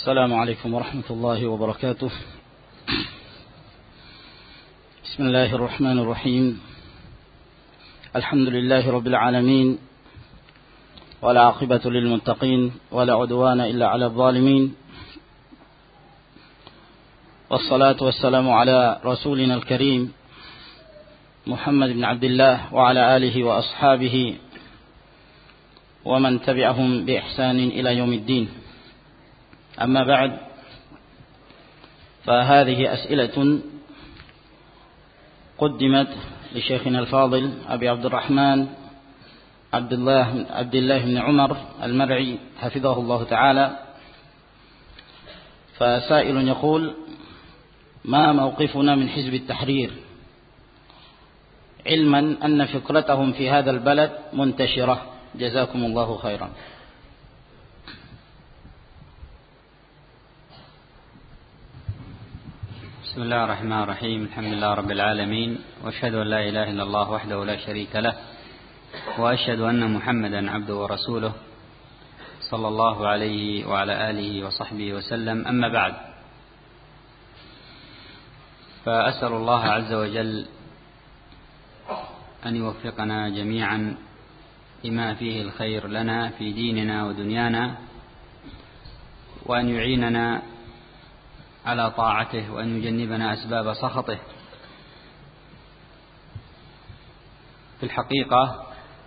السلام عليكم ورحمة الله وبركاته. بسم الله الرحمن الرحيم. الحمد لله رب العالمين، والعاقبة للمتقين، ولا عدوان إلا على الظالمين، والصلاة والسلام على رسولنا الكريم محمد بن عبد الله وعلى آله وأصحابه ومن تبعهم بإحسان إلى يوم الدين. أما بعد، فهذه أسئلة قدمت لشيخنا الفاضل أبي عبد الرحمن عبد الله بن عمر المرعي حفظه الله تعالى. فسائل يقول: ما موقفنا من حزب التحرير، علما أن فكرتهم في هذا البلد منتشرة؟ جزاكم الله خيرا. بسم الله الرحمن الرحيم. الحمد لله رب العالمين، وأشهد أن لا إله إلا الله وحده لا شريك له، وأشهد أن محمدا عبده ورسوله صلى الله عليه وعلى آله وصحبه وسلم. أما بعد، فأسأل الله عز وجل أن يوفقنا جميعا لما فيه الخير لنا في ديننا ودنيانا، وأن يعيننا على طاعته، وأن يجنبنا أسباب سخطه. في الحقيقة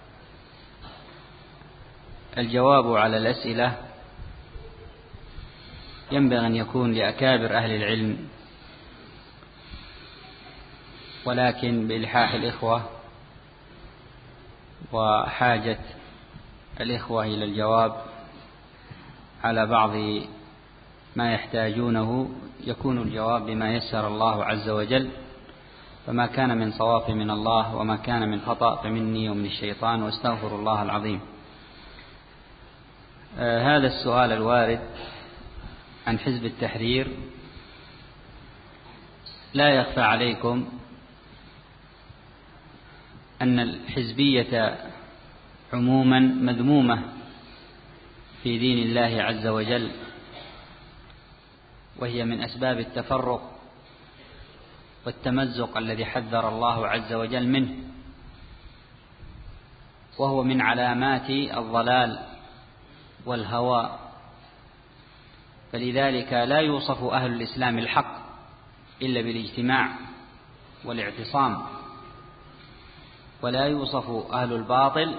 الجواب على الأسئلة ينبغي أن يكون لأكابر أهل العلم، ولكن بإلحاح الإخوة وحاجة الإخوة إلى الجواب على بعض ما يحتاجونه، يكون الجواب بما يسر الله عز وجل، فما كان من صواب من الله، وما كان من خطأ فمني ومن الشيطان، واستغفر الله العظيم. هذا السؤال الوارد عن حزب التحرير، لا يخفى عليكم أن الحزبية عموما مذمومة في دين الله عز وجل، وهي من أسباب التفرق والتمزق الذي حذر الله عز وجل منه، وهو من علامات الضلال والهوى. فلذلك لا يوصف أهل الإسلام الحق إلا بالاجتماع والاعتصام، ولا يوصف أهل الباطل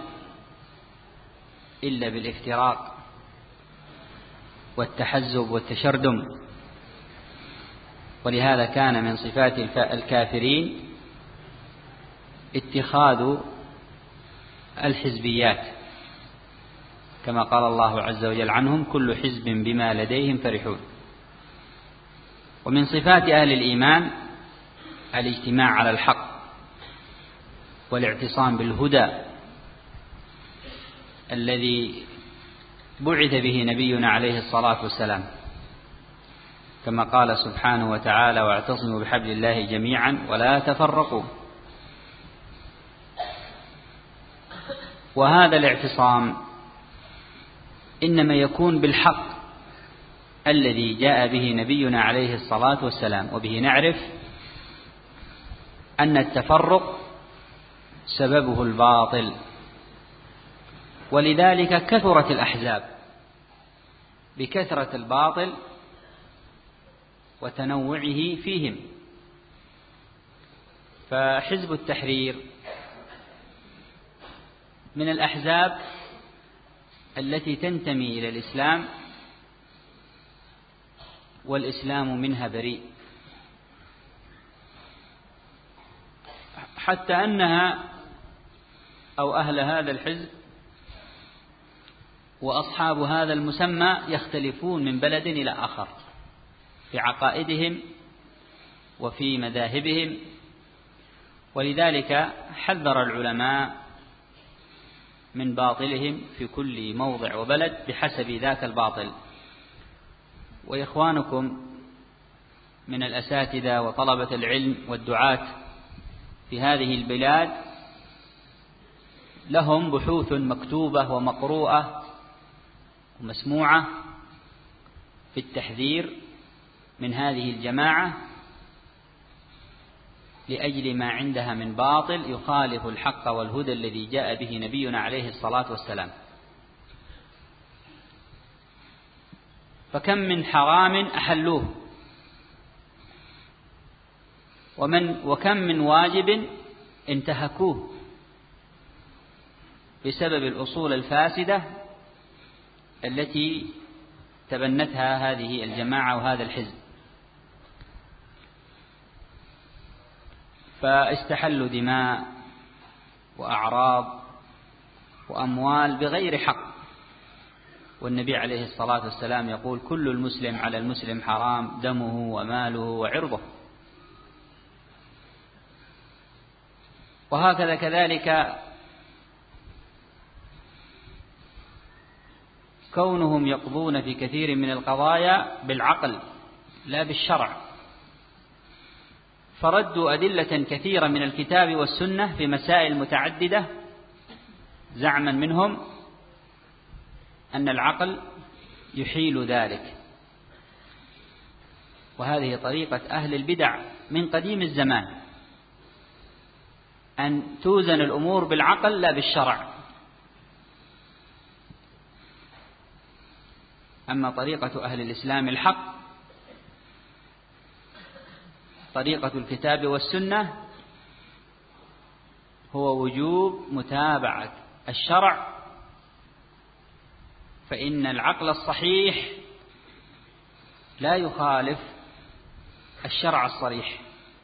إلا بالافتراق والتحزب والتشردم. ولهذا كان من صفات الكافرين اتخاذ الحزبيات، كما قال الله عز وجل عنهم: كل حزب بما لديهم فرحون. ومن صفات أهل الإيمان الاجتماع على الحق والاعتصام بالهدى الذي بعث به نبينا عليه الصلاة والسلام، كما قال سبحانه وتعالى: واعتصموا بحبل الله جميعا ولا تفرقوا. وهذا الاعتصام إنما يكون بالحق الذي جاء به نبينا عليه الصلاة والسلام، وبه نعرف أن التفرق سببه الباطل، ولذلك كثرت الأحزاب بكثرة الباطل وتنوعه فيهم. فحزب التحرير من الأحزاب التي تنتمي إلى الإسلام، والإسلام منها بريء، حتى أنها أو أهل هذا الحزب وأصحاب هذا المسمى يختلفون من بلد إلى آخر في عقائدهم وفي مذاهبهم، ولذلك حذر العلماء من باطلهم في كل موضع وبلد بحسب ذاك الباطل. وإخوانكم من الأساتذة وطلبة العلم والدعاة في هذه البلاد لهم بحوث مكتوبة ومقروءة ومسموعة في التحذير من هذه الجماعة لأجل ما عندها من باطل يخالف الحق والهدى الذي جاء به نبينا عليه الصلاة والسلام. فكم من حرام أحلوه، وكم من واجب انتهكوه بسبب الأصول الفاسدة التي تبنتها هذه الجماعة وهذا الحزب. فاستحلوا دماء وأعراض وأموال بغير حق، والنبي عليه الصلاة والسلام يقول: كل المسلم على المسلم حرام دمه وماله وعرضه. وهكذا كذلك كونهم يقضون في كثير من القضايا بالعقل لا بالشرع، فردوا أدلة كثيرة من الكتاب والسنة في مسائل متعددة زعما منهم أن العقل يحيل ذلك. وهذه طريقة أهل البدع من قديم الزمان، أن توزن الأمور بالعقل لا بالشرع. أما طريقة أهل الإسلام الحق طريقة الكتاب والسنة هو وجوب متابعة الشرع، فإن العقل الصحيح لا يخالف الشرع الصريح،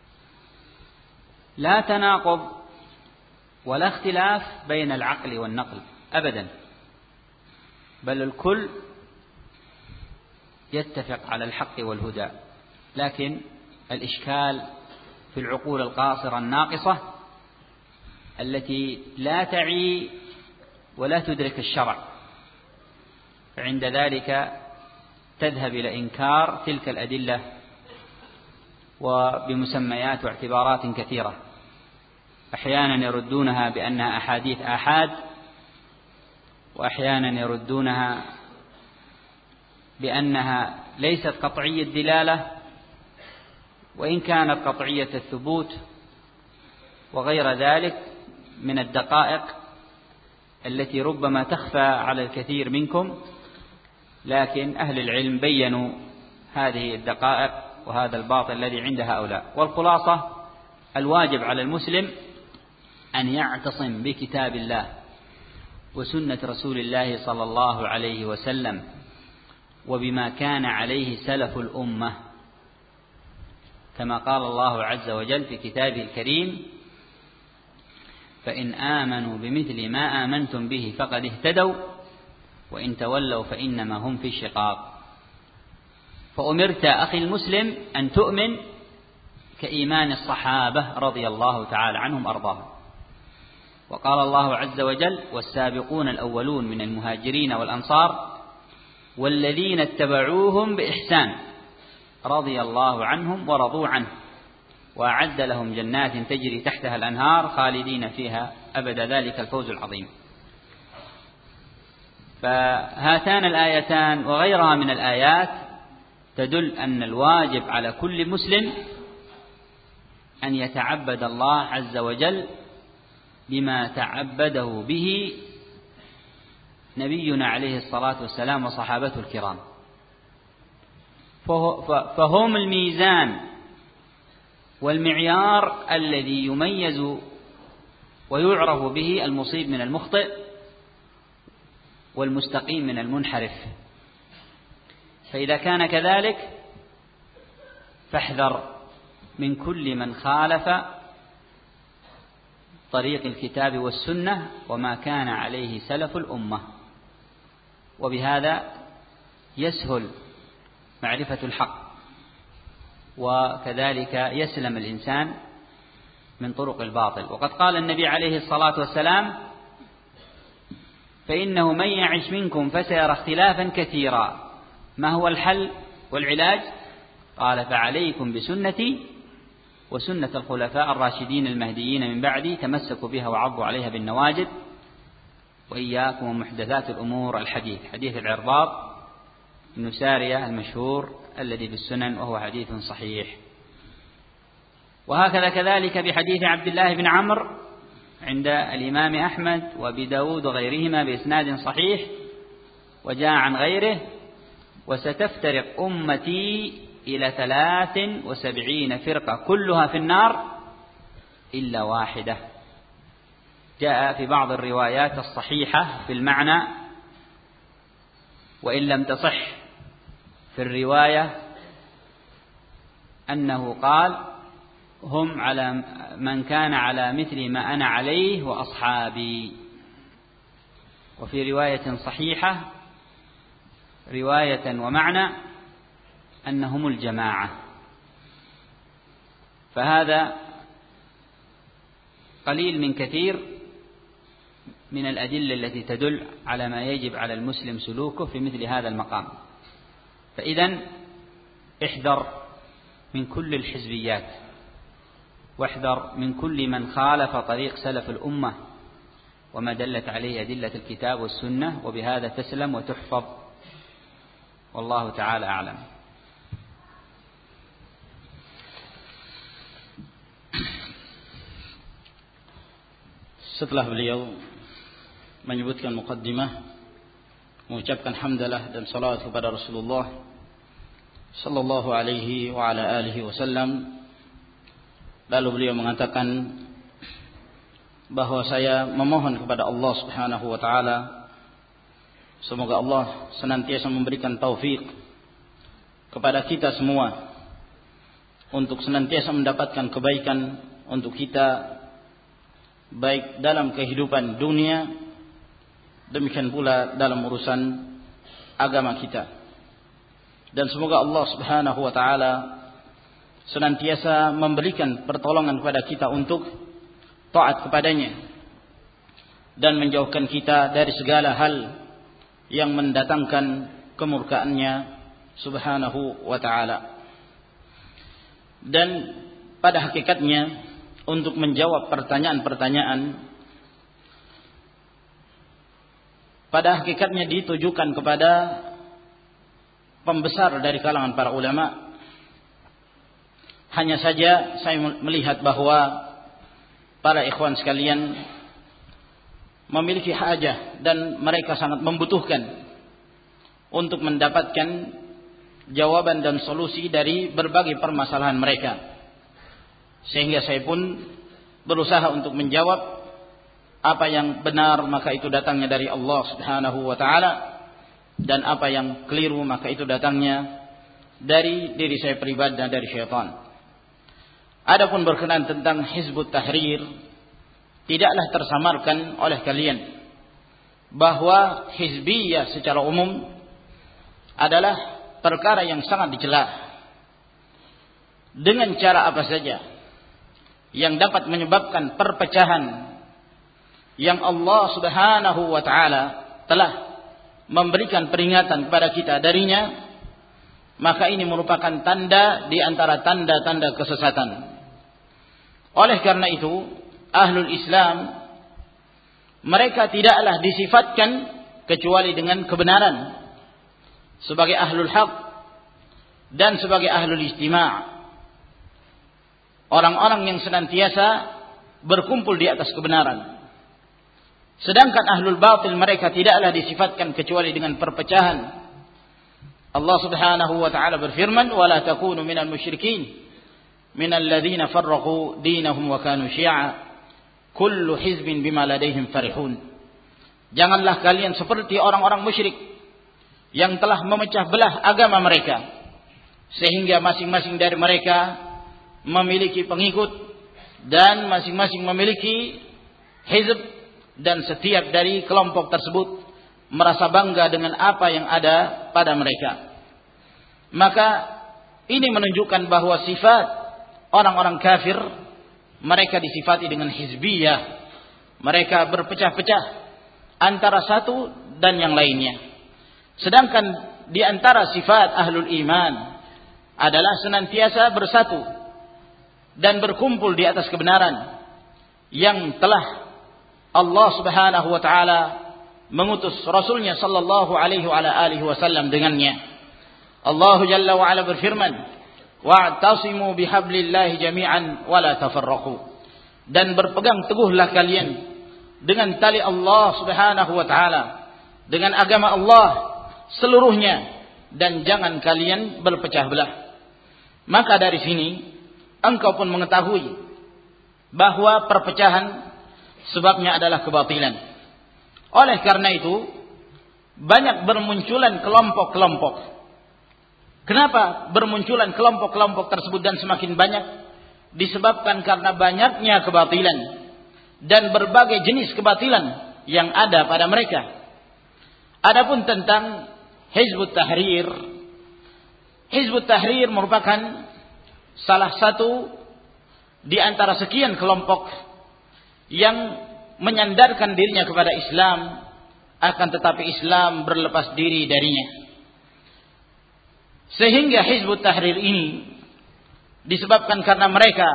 لا تناقض ولا اختلاف بين العقل والنقل أبدا، بل الكل يتفق على الحق والهدى. لكن الإشكال في العقول القاصرة الناقصة التي لا تعي ولا تدرك الشرع، فعند ذلك تذهب إلى إنكار تلك الأدلة وبمسميات واعتبارات كثيرة. أحيانا يردونها بأنها أحاديث آحاد، وأحيانا يردونها بأنها ليست قطعية الدلالة وإن كانت قطعية الثبوت، وغير ذلك من الدقائق التي ربما تخفى على الكثير منكم، لكن أهل العلم بيّنوا هذه الدقائق وهذا الباطل الذي عند هؤلاء. والخلاصة: الواجب على المسلم أن يعتصم بكتاب الله وسنة رسول الله صلى الله عليه وسلم وبما كان عليه سلف الأمة، كما قال الله عز وجل في كتابه الكريم: فإن آمنوا بمثل ما آمنتم به فقد اهتدوا وإن تولوا فإنما هم في شقاق. فأمرت أخي المسلم أن تؤمن كإيمان الصحابة رضي الله تعالى عنهم وأرضاهم. وقال الله عز وجل: والسابقون الأولون من المهاجرين والأنصار والذين اتبعوهم بإحسان رضي الله عنهم ورضوا عنه وأعد لهم جنات تجري تحتها الأنهار خالدين فيها أبدا ذلك الفوز العظيم. فهاتان الآيتان وغيرها من الآيات تدل أن الواجب على كل مسلم أن يتعبد الله عز وجل بما تعبده به نبينا عليه الصلاة والسلام وصحابته الكرام، فهم الميزان والمعيار الذي يميز ويعرف به المصيب من المخطئ والمستقيم من المنحرف. فإذا كان كذلك فاحذر من كل من خالف طريق الكتاب والسنة وما كان عليه سلف الأمة، وبهذا يسهل معرفة الحق، وكذلك يسلم الإنسان من طرق الباطل. وقد قال النبي عليه الصلاة والسلام: فإنه من يعش منكم فسيرى اختلافا كثيرا. ما هو الحل والعلاج؟ قال: فعليكم بسنتي وسنة الخلفاء الراشدين المهديين من بعدي تمسكوا بها وعضوا عليها بالنواجذ وإياكم ومحدثات الأمور الحديث. حديث العرباض بن سارية المشهور الذي في السنن وهو حديث صحيح. وهكذا كذلك بحديث عبد الله بن عمرو عند الإمام أحمد وأبي داود وغيرهما بإسناد صحيح، وجاء عن غيره: وستفترق أمتي إلى 73 فرقة كلها في النار إلا واحدة. جاء في بعض الروايات الصحيحة في المعنى، وإن لم تصح في الرواية أنه قال: هم على من كان على مثل ما أنا عليه وأصحابي. وفي رواية صحيحة رواية ومعنى أنهم الجماعة. فهذا قليل من كثير من الأدلة التي تدل على ما يجب على المسلم سلوكه في مثل هذا المقام. فإذن احذر من كل الحزبيات، واحذر من كل من خالف طريق سلف الأمة وما دلت عليه أدلة الكتاب والسنة، وبهذا تسلم وتحفظ، والله تعالى أعلم. Setelah beliau menyebutkan muqaddimah, mengucapkan hamdalah dan salawat kepada Rasulullah sallallahu alaihi wa ala alihi wasallam, lalu beliau mengatakan bahwa saya memohon kepada Allah Subhanahu wa taala semoga Allah senantiasa memberikan taufik kepada kita semua untuk senantiasa mendapatkan kebaikan untuk kita, baik dalam kehidupan dunia, demikian pula dalam urusan agama kita. Dan semoga Allah Subhanahu wa taala senantiasa memberikan pertolongan kepada kita untuk taat kepadanya dan menjauhkan kita dari segala hal yang mendatangkan kemurkaannya Subhanahu wa taala. Dan pada hakikatnya untuk menjawab pertanyaan-pertanyaan pada hakikatnya ditujukan kepada pembesar dari kalangan para ulama. Hanya saja saya melihat bahwa para ikhwan sekalian memiliki hajah dan mereka sangat membutuhkan untuk mendapatkan jawaban dan solusi dari berbagai permasalahan mereka. Sehingga saya pun berusaha untuk menjawab apa yang benar maka itu datangnya dari Allah Subhanahu wa taala, dan apa yang keliru maka itu datangnya dari diri saya pribadi dan dari syaitan. Adapun berkenaan tentang Hizbut Tahrir, tidaklah tersamarkan oleh kalian bahwa hizbiyah secara umum adalah perkara yang sangat dicela dengan cara apa saja yang dapat menyebabkan perpecahan yang Allah Subhanahu wa taala telah memberikan peringatan kepada kita darinya, maka ini merupakan tanda di antara tanda-tanda kesesatan. Oleh karena itu, ahlul Islam mereka tidaklah disifatkan kecuali dengan kebenaran sebagai ahlul haq dan sebagai ahlul istima', orang-orang yang senantiasa berkumpul di atas kebenaran. Sedangkan ahlul batil mereka tidaklah disifatkan kecuali dengan perpecahan. Allah Subhanahu wa taala berfirman, "Wa la takunu minal musyrikin minal ladzina farraqu dinahum wa kanu syi'a kullu hizbin bima ladaihim farihun." Janganlah kalian seperti orang-orang musyrik yang telah memecah belah agama mereka sehingga masing-masing dari mereka memiliki pengikut dan masing-masing memiliki hizb, dan setiap dari kelompok tersebut merasa bangga dengan apa yang ada pada mereka. Maka ini menunjukkan bahwa sifat orang-orang kafir, mereka disifati dengan hizbiyah. Mereka berpecah-pecah antara satu dan yang lainnya. Sedangkan di antara sifat ahlul iman adalah senantiasa bersatu dan berkumpul di atas kebenaran yang telah Allah Subhanahu wa taala mengutus Rasulnya sallallahu alaihi wa alihi wasallam dengannya. Allah Jalla wa Ala berfirman, wa'tasimu bihablillahi jami'an wa la tafarraqu. Dan berpegang teguhlah kalian dengan tali Allah Subhanahu wa taala, dengan agama Allah seluruhnya, dan jangan kalian berpecah belah. Maka dari sini engkau pun mengetahui bahwa perpecahan sebabnya adalah kebatilan. Oleh karena itu banyak bermunculan kelompok-kelompok. Kenapa bermunculan kelompok-kelompok tersebut dan semakin banyak? Disebabkan karena banyaknya kebatilan dan berbagai jenis kebatilan yang ada pada mereka. Adapun tentang Hizbut Tahrir, Hizbut Tahrir merupakan salah satu di antara sekian kelompok yang menyandarkan dirinya kepada Islam, akan tetapi Islam berlepas diri darinya. Sehingga Hizbut Tahrir ini disebabkan karena mereka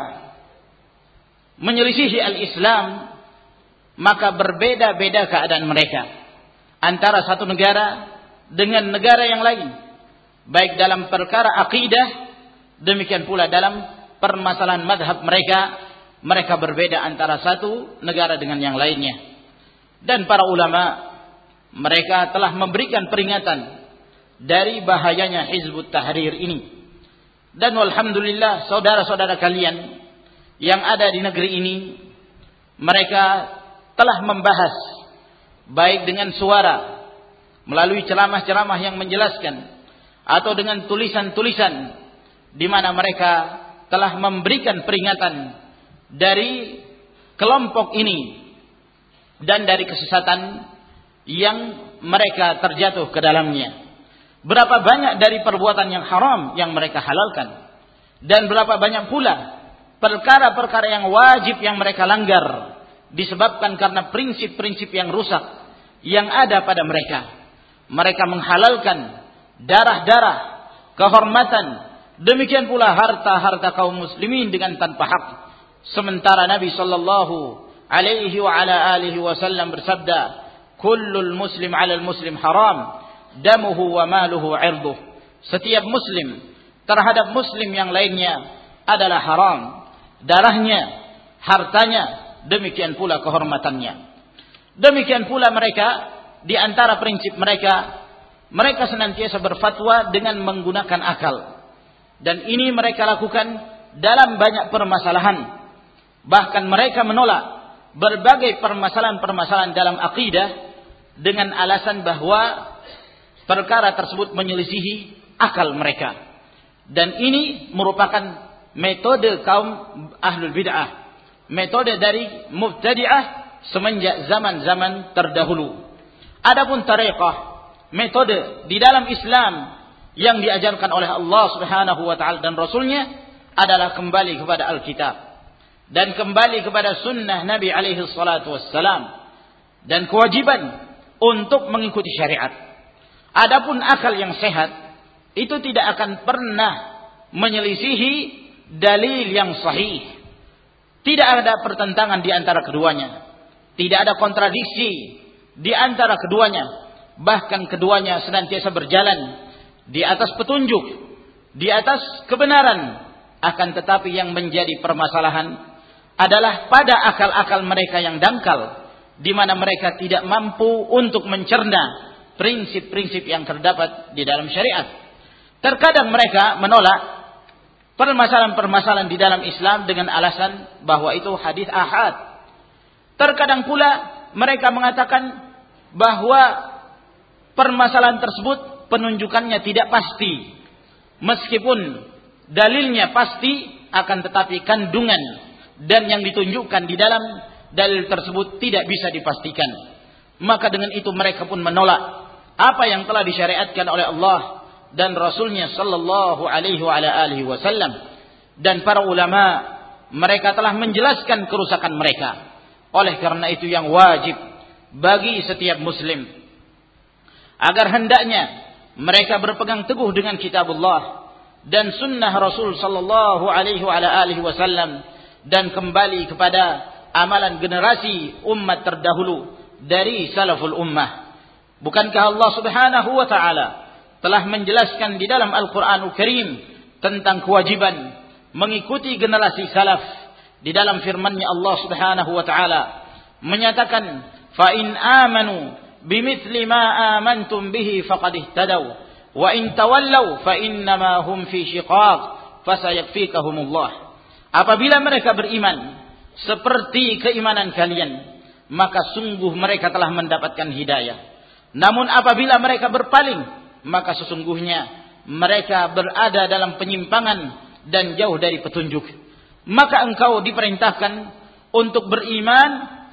menyelisihi al-Islam, maka berbeda-beda keadaan mereka antara satu negara dengan negara yang lain, baik dalam perkara akidah, demikian pula dalam permasalahan madhab mereka berbeda antara satu negara dengan yang lainnya. Dan para ulama mereka telah memberikan peringatan dari bahayanya Hizbut Tahrir ini. Dan alhamdulillah saudara-saudara kalian yang ada di negeri ini, mereka telah membahas baik dengan suara, melalui ceramah-ceramah yang menjelaskan, atau dengan tulisan-tulisan di mana mereka telah memberikan peringatan dari kelompok ini dan dari kesesatan yang mereka terjatuh ke dalamnya. Berapa banyak dari perbuatan yang haram yang mereka halalkan, dan berapa banyak pula perkara-perkara yang wajib yang mereka langgar disebabkan karena prinsip-prinsip yang rusak yang ada pada mereka. Mereka menghalalkan darah-darah, kehormatan, demikian pula harta-harta kaum muslimin dengan tanpa hak. Sementara Nabi sallallahu alaihi wa ala alihi wasallam bersabda, kullul muslim 'alal muslim haram, damuhu wa maluhu 'irduh. Setiap muslim terhadap muslim yang lainnya adalah haram, darahnya, hartanya, demikian pula kehormatannya. Demikian pula mereka, di antara prinsip mereka senantiasa berfatwa dengan menggunakan akal. Dan ini mereka lakukan dalam banyak permasalahan. Bahkan mereka menolak berbagai permasalahan-permasalahan dalam akidah dengan alasan bahwa perkara tersebut menyelisihi akal mereka. Dan ini merupakan metode kaum ahlul bid'ah, metode dari mubtadi'ah semenjak zaman-zaman terdahulu. Adapun tariqah, metode di dalam Islam yang diajarkan oleh Allah Subhanahu wa taala dan Rasulnya adalah kembali kepada Alkitab dan kembali kepada sunnah Nabi alaihi salatu wassalam, dan kewajiban untuk mengikuti syariat. Adapun akal yang sehat itu tidak akan pernah menyelisihi dalil yang sahih. Tidak ada pertentangan di antara keduanya, tidak ada kontradiksi di antara keduanya. Bahkan keduanya senantiasa berjalan di atas petunjuk, di atas kebenaran. Akan tetapi yang menjadi permasalahan adalah pada akal-akal mereka yang dangkal, di mana mereka tidak mampu untuk mencerna prinsip-prinsip yang terdapat di dalam syariat. Terkadang mereka menolak permasalahan-permasalahan di dalam Islam dengan alasan bahwa itu hadis ahad. Terkadang pula mereka mengatakan bahwa permasalahan tersebut penunjukannya tidak pasti, meskipun dalilnya pasti, akan tetapi kandungan dan yang ditunjukkan di dalam dalil tersebut tidak bisa dipastikan. Maka dengan itu mereka pun menolak apa yang telah disyariatkan oleh Allah dan Rasulnya sallallahu alaihi wa alihi wasallam. Dan para ulama mereka telah menjelaskan kerusakan mereka. Oleh karena itu yang wajib bagi setiap muslim agar hendaknya mereka berpegang teguh dengan kitabullah dan sunnah Rasul sallallahu alaihi wa alihi wasallam, dan kembali kepada amalan generasi umat terdahulu dari salaful ummah. Bukankah Allah Subhanahu wa taala telah menjelaskan di dalam Al-Qur'anul Karim tentang kewajiban mengikuti generasi salaf di dalam firman-Nya Allah Subhanahu wa taala menyatakan fa in amanu bimithli ma amantum bihi faqad ihtadaw wa in tawallaw fa innama hum fi shiqaq fasayakfikahumullah. Apabila mereka beriman seperti keimanan kalian, maka sungguh mereka telah mendapatkan hidayah. Namun apabila mereka berpaling, maka sesungguhnya mereka berada dalam penyimpangan dan jauh dari petunjuk. Maka engkau diperintahkan untuk beriman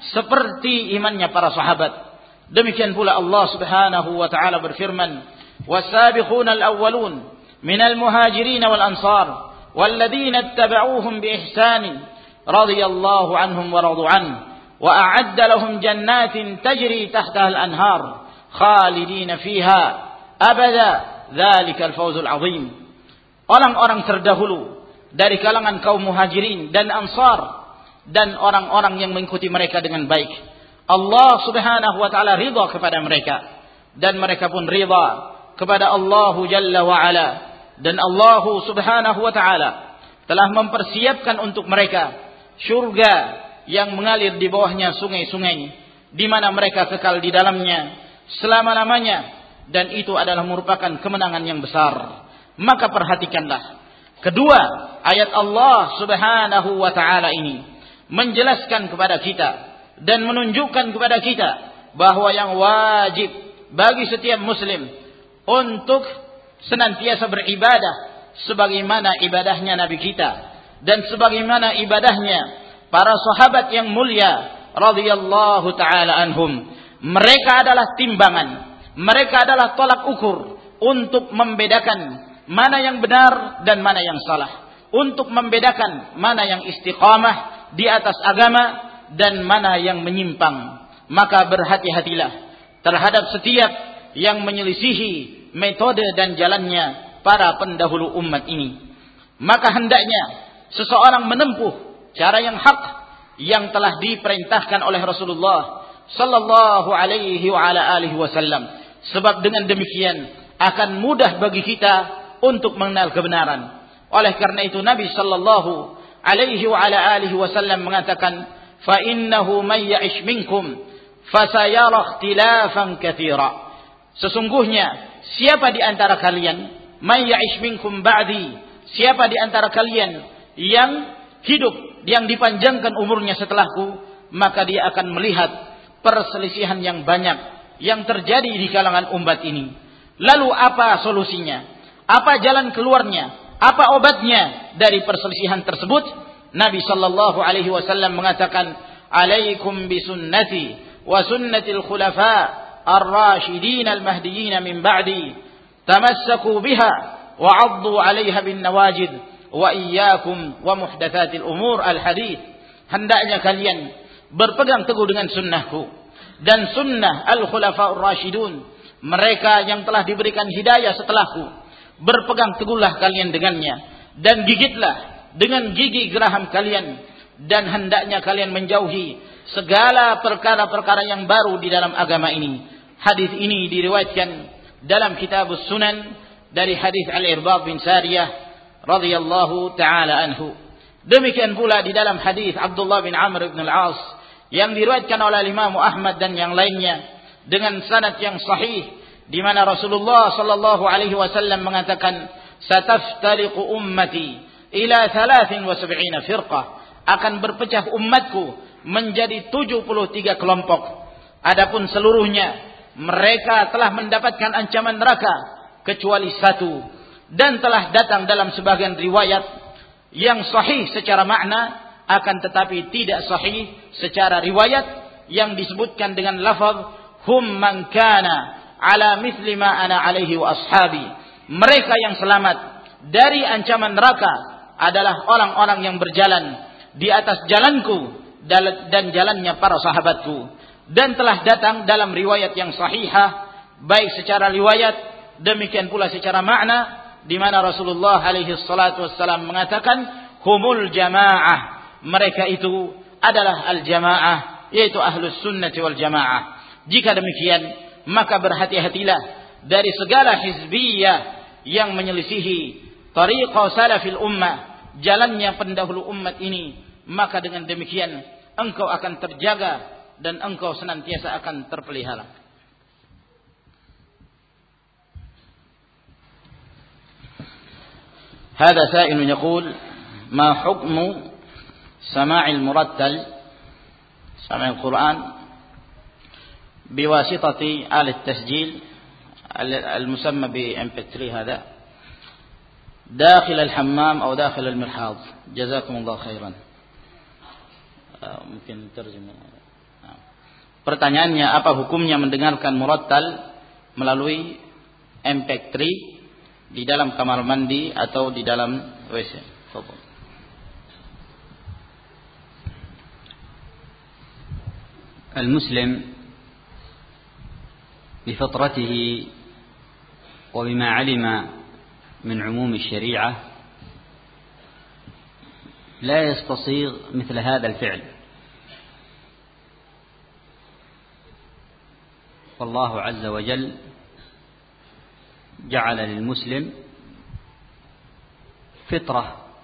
seperti imannya para sahabat. Demikian pula Allah Subhanahu wa taala berfirman, "Was-sabiquna al-awwalun minal muhajirin wal ansar walladzina ittaba'uuhum bi ihsan radhiyallahu anhum wa radu an wa a'adda lahum jannatin tajri tahtaha al-anhar khalidina fiha abada dzalikal fawzul 'adzim." Orang-orang terdahulu dari kalangan kaum muhajirin dan ansar dan orang-orang yang mengikuti mereka dengan baik, Allah Subhanahu wa taala ridha kepada mereka dan mereka pun ridha kepada Allah Jalla wa Ala, dan Allah Subhanahu wa taala telah mempersiapkan untuk mereka surga yang mengalir di bawahnya sungai-sungai di mana mereka kekal di dalamnya selama-lamanya, dan itu adalah merupakan kemenangan yang besar. Maka perhatikanlah kedua ayat Allah Subhanahu wa taala ini menjelaskan kepada kita dan menunjukkan kepada kita bahwa yang wajib bagi setiap muslim untuk senantiasa beribadah sebagaimana ibadahnya Nabi kita dan sebagaimana ibadahnya para sahabat yang mulia radhiyallahu taala anhum. Mereka adalah timbangan, mereka adalah tolak ukur untuk membedakan mana yang benar dan mana yang salah, untuk membedakan mana yang istiqamah di atas agama dan mana yang menyimpang. Maka berhati-hatilah terhadap setiap yang menyelisihi metode dan jalannya para pendahulu umat ini. Maka hendaknya seseorang menempuh cara yang hak yang telah diperintahkan oleh Rasulullah sallallahu alaihi wa ala alihi wasallam, sebab dengan demikian akan mudah bagi kita untuk mengenal kebenaran. Oleh karena itu Nabi sallallahu alaihi wa ala alihi wasallam mengatakan, "Fa innahu may ya'ish minkum fasayara ikhtilafan katsira." Sesungguhnya siapa di antara kalian, may ya'ish minkum ba'di, siapa di antara kalian yang hidup, yang dipanjangkan umurnya setelahku, maka dia akan melihat perselisihan yang banyak yang terjadi di kalangan umat ini. Lalu apa solusinya? Apa jalan keluarnya? Apa obatnya dari perselisihan tersebut? Nabi sallallahu alaihi wasallam mengatakan, "Alaikum bisunnati wa sunnatil khulafa ar-rasyidin al-mahdiyyin min ba'di. Tamassaku biha wa 'addu 'alaiha bin nawajid wa iyyakum wa muhdatsatil umur." Al-hadits. Hendaknya kalian berpegang teguh dengan sunnahku dan sunnah al-khulafa ar-rasyidun, mereka yang telah diberikan hidayah setelahku. Berpegang teguhlah kalian dengannya dan gigitlah dengan gigi geraham kalian, dan hendaknya kalian menjauhi segala perkara-perkara yang baru di dalam agama ini. Hadis ini diriwayatkan dalam Kitabus Sunan dari hadis Al-Irbad bin Sariyah radhiyallahu taala anhu. Demikian pula di dalam hadis Abdullah bin Amr bin Al-As yang diriwayatkan oleh Imam Ahmad dan yang lainnya dengan sanad yang sahih, di mana Rasulullah sallallahu alaihi wasallam mengatakan, "Sataftariqu ummati ila 73 firqah." Akan berpecah umatku menjadi 73 kelompok. Adapun seluruhnya mereka telah mendapatkan ancaman neraka kecuali satu, dan telah datang dalam sebagian riwayat yang sahih secara makna, akan tetapi tidak sahih secara riwayat, yang disebutkan dengan lafaz hum man kana ala mithli ma ana alaihi wa ashabi. Mereka yang selamat dari ancaman neraka adalah orang-orang yang berjalan di atas jalanku dan jalannya para sahabatku. Dan telah datang dalam riwayat yang sahihah, baik secara riwayat demikian pula secara makna, di mana Rasulullah alaihi salatu wassalam mengatakan humul jamaah, mereka itu adalah al-jamaah, yaitu ahlus sunnati wal jamaah. Jika demikian, maka berhati-hatilah dari segala hizbiyah yang menyelisihi tariqah salafil ummah, jalannya pendahulu umat ini, maka dengan demikian engkau akan terjaga dan engkau senantiasa akan terpelihara. Hada sa'ilun yaqul ma hukmu sama'il murattal sama'il Quran بواسطة آلة التسجيل المسمى MP3 هذا داخل الحمام أو داخل المرحاض. جزاكم الله خيرا. Mungkin terjemah. Pertanyaannya, apa hukumnya mendengarkan murattal melalui MP3 di dalam kamar mandi atau di dalam WC? المسلم بفطرته وبما علم من عموم الشريعة لا يستصيغ مثل هذا الفعل، والله عز وجل جعل للمسلم فطرة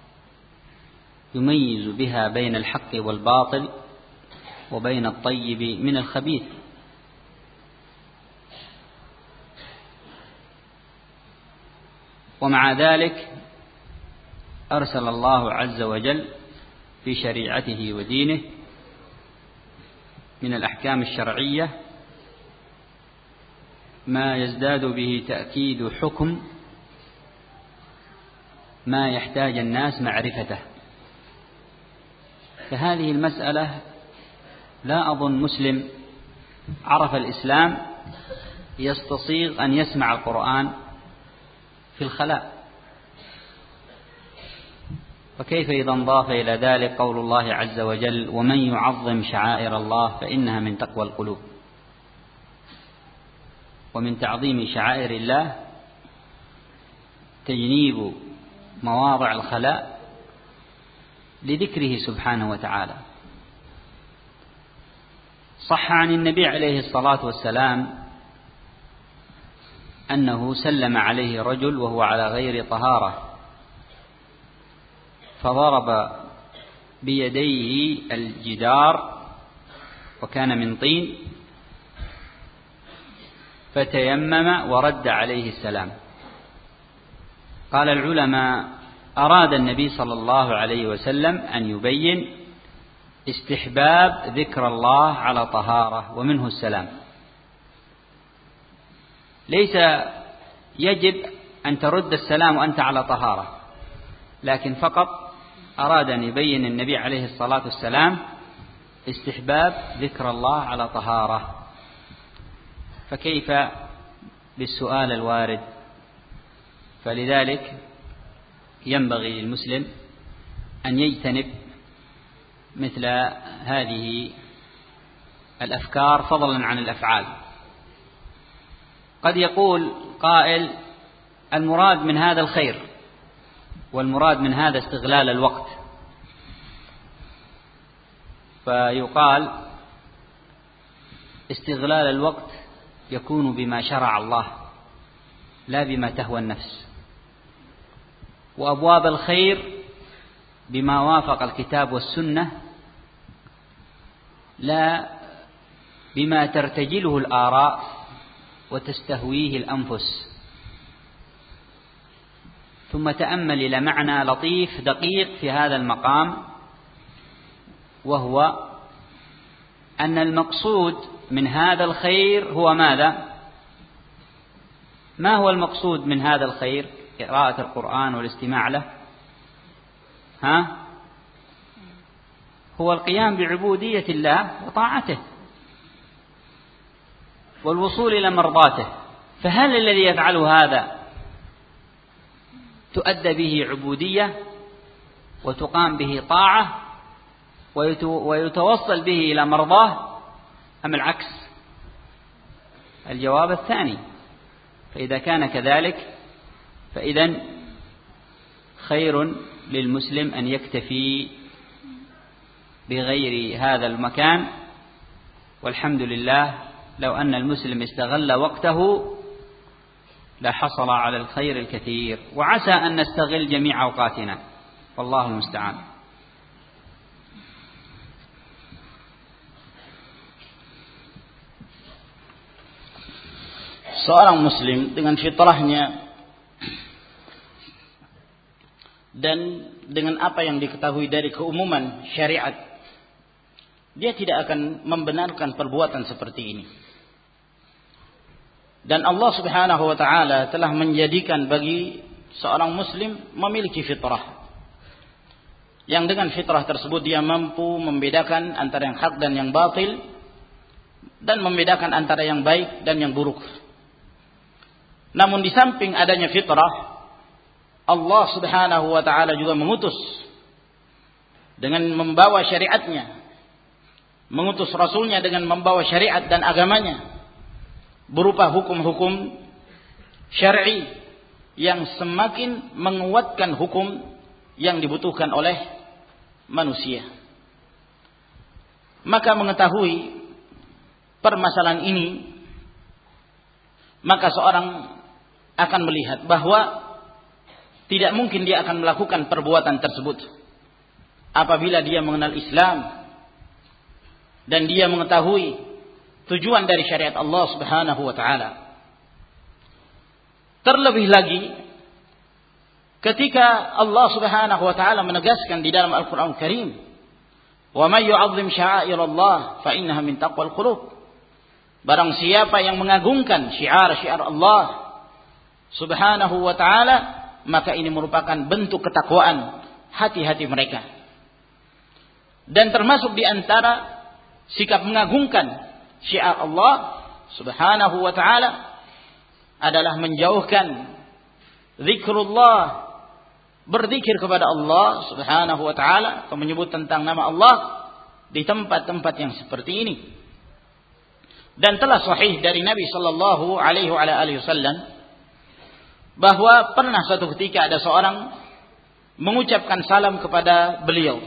يميز بها بين الحق والباطل وبين الطيب من الخبيث. ومع ذلك أرسل الله عز وجل في شريعته ودينه من الأحكام الشرعية ما يزداد به تأكيد حكم ما يحتاج الناس معرفته. فهذه المسألة لا أظن مسلم عرف الإسلام يستصيغ أن يسمع القرآن في الخلاء. وكيف إذا انضاف إلى ذلك قول الله عز وجل ومن يعظم شعائر الله فإنها من تقوى القلوب. ومن تعظيم شعائر الله تجنيب مواضع الخلاء لذكره سبحانه وتعالى. صح عن النبي عليه الصلاة والسلام أنه سلم عليه رجل وهو على غير طهارة فضرب بيديه الجدار وكان من طين فتيمم ورد عليه السلام. قال العلماء أراد النبي صلى الله عليه وسلم أن يبين استحباب ذكر الله على طهارة ومنه السلام. ليس يجب أن ترد السلام وأنت على طهارة، لكن فقط أراد أن يبين النبي عليه الصلاة والسلام استحباب ذكر الله على طهارة. فكيف بالسؤال الوارد؟ فلذلك ينبغي للمسلم أن يجتنب مثل هذه الأفكار فضلا عن الأفعال. قد يقول قائل المراد من هذا الخير والمراد من هذا استغلال الوقت، فيقال استغلال الوقت يكون بما شرع الله لا بما تهوى النفس، وأبواب الخير بما وافق الكتاب والسنة لا بما ترتجله الآراء وتستهويه الأنفس. ثم تأمل إلى معنى لطيف دقيق في هذا المقام، وهو أن المقصود من هذا الخير هو ماذا؟ ما هو المقصود من هذا الخير؟ قراءة القرآن والاستماع له، هو القيام بعبودية الله وطاعته والوصول إلى مرضاته. فهل الذي يفعل هذا تؤدى به عبودية وتقام به طاعة ويتوصل به إلى مرضاه، أم العكس؟ الجواب الثاني. فإذا كان كذلك فإذن خير للمسلم أن يكتفي بغير هذا المكان. والحمد لله لو أن المسلم استغل وقته لحصل على الخير الكثير، وعسى أن نستغل جميع أوقاتنا، والله المستعان. Seorang muslim dengan fitrahnya dan dengan apa yang diketahui dari keumuman syariat, dia tidak akan membenarkan perbuatan seperti ini. Dan Allah Subhanahu wa taala telah menjadikan bagi seorang muslim memiliki fitrah, yang dengan fitrah tersebut dia mampu membedakan antara yang hak dan yang batil, dan membedakan antara yang baik dan yang buruk. Namun di samping adanya fitrah, Allah Subhanahu wa taala juga mengutus dengan membawa syariatnya, mengutus rasulnya dengan membawa syariat dan agamanya berupa hukum-hukum syar'i yang semakin menguatkan hukum yang dibutuhkan oleh manusia. Maka mengetahui permasalahan ini, maka seorang akan melihat bahwa tidak mungkin dia akan melakukan perbuatan tersebut apabila dia mengenal Islam dan dia mengetahui tujuan dari syariat Allah Subhanahu wa taala. Terlebih lagi ketika Allah Subhanahu wa taala menegaskan di dalam Al-Qur'an Karim, "Wa may yu'azzim sya'airallah fa innaha min taqwal qulub." Barang siapa yang mengagungkan syiar-syiar Allah Subhanahu wa taala, maka ini merupakan bentuk ketakwaan hati-hati mereka. Dan termasuk di antara sikap mengagungkan syiar Allah Subhanahu wa taala adalah menjauhkan zikrullah, berzikir kepada Allah Subhanahu wa taala atau menyebut tentang nama Allah di tempat-tempat yang seperti ini. Dan telah sahih dari Nabi sallallahu alaihi wasallam bahwa pernah suatu ketika ada seorang mengucapkan salam kepada beliau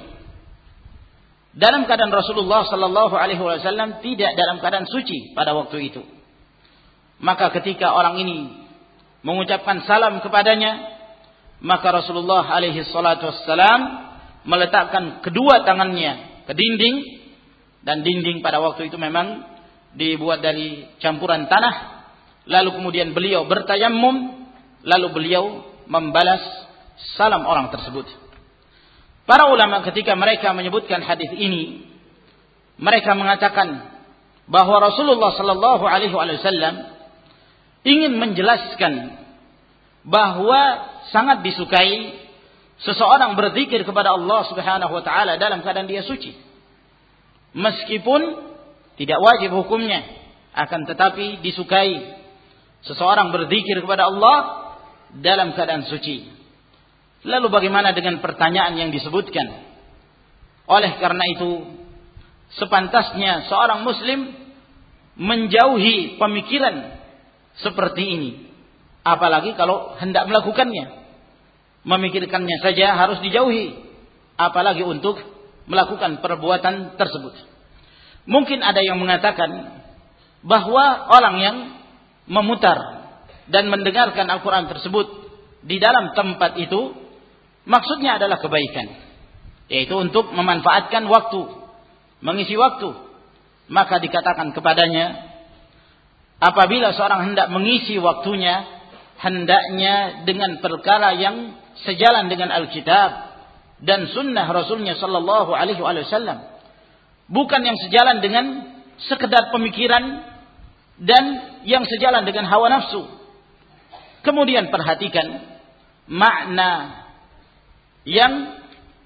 dalam keadaan Rasulullah sallallahu alaihi wasallam tidak dalam keadaan suci pada waktu itu. Maka ketika orang ini mengucapkan salam kepadanya, maka Rasulullah alaihi salatu wassalam meletakkan kedua tangannya ke dinding, dan dinding pada waktu itu memang dibuat dari campuran tanah. Lalu kemudian beliau bertayammum, lalu beliau membalas salam orang tersebut. Para ulama ketika mereka menyebutkan hadis ini, mereka mengatakan bahwa Rasulullah sallallahu alaihi wasallam ingin menjelaskan bahwa sangat disukai seseorang berzikir kepada Allah Subhanahu wa taala dalam keadaan dia suci. Meskipun tidak wajib hukumnya, akan tetapi disukai seseorang berzikir kepada Allah dalam keadaan suci. Lalu bagaimana dengan pertanyaan yang disebutkan? Oleh karena itu, sepantasnya seorang muslim menjauhi pemikiran seperti ini. Apalagi kalau hendak melakukannya. Memikirkannya saja harus dijauhi, apalagi untuk melakukan perbuatan tersebut. Mungkin ada yang mengatakan bahwa orang yang memutar dan mendengarkan Al-Quran tersebut di dalam tempat itu, maksudnya adalah kebaikan, yaitu untuk memanfaatkan waktu, mengisi waktu. Maka dikatakan kepadanya, apabila seorang hendak mengisi waktunya, hendaknya dengan perkara yang sejalan dengan Alkitab dan sunnah Rasulnya sallallahu alaihi wasallam, bukan yang sejalan dengan sekedar pemikiran dan yang sejalan dengan hawa nafsu. Kemudian perhatikan makna yang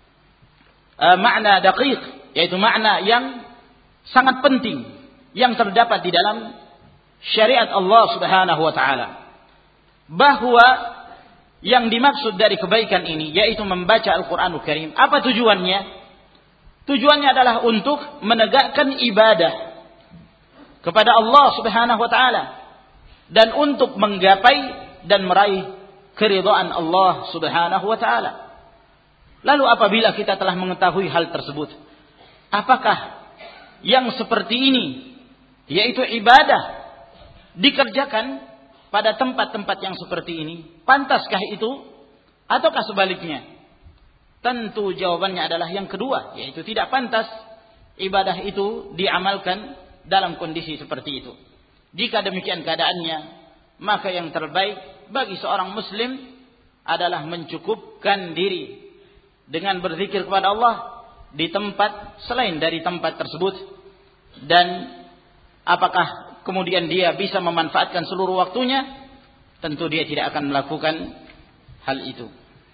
makna daqiq, yaitu makna yang sangat penting yang terdapat di dalam syariat Allah Subhanahu wa taala, bahwa yang dimaksud dari kebaikan ini yaitu membaca Al-Qur'anul Karim. Apa tujuannya? Tujuannya adalah untuk menegakkan ibadah kepada Allah Subhanahu wa taala dan untuk menggapai dan meraih keridhaan Allah Subhanahu wa taala. Lalu apabila kita telah mengetahui hal tersebut, apakah yang seperti ini, yaitu ibadah, dikerjakan pada tempat-tempat yang seperti ini? Pantaskah itu? Ataukah sebaliknya? Tentu jawabannya adalah yang kedua, yaitu tidak pantas ibadah itu diamalkan dalam kondisi seperti itu. Jika demikian keadaannya, maka yang terbaik bagi seorang muslim adalah mencukupkan diri dengan berzikir kepada Allah di tempat selain dari tempat tersebut. Dan apakah kemudian dia bisa memanfaatkan seluruh waktunya? Tentu dia tidak akan melakukan hal itu.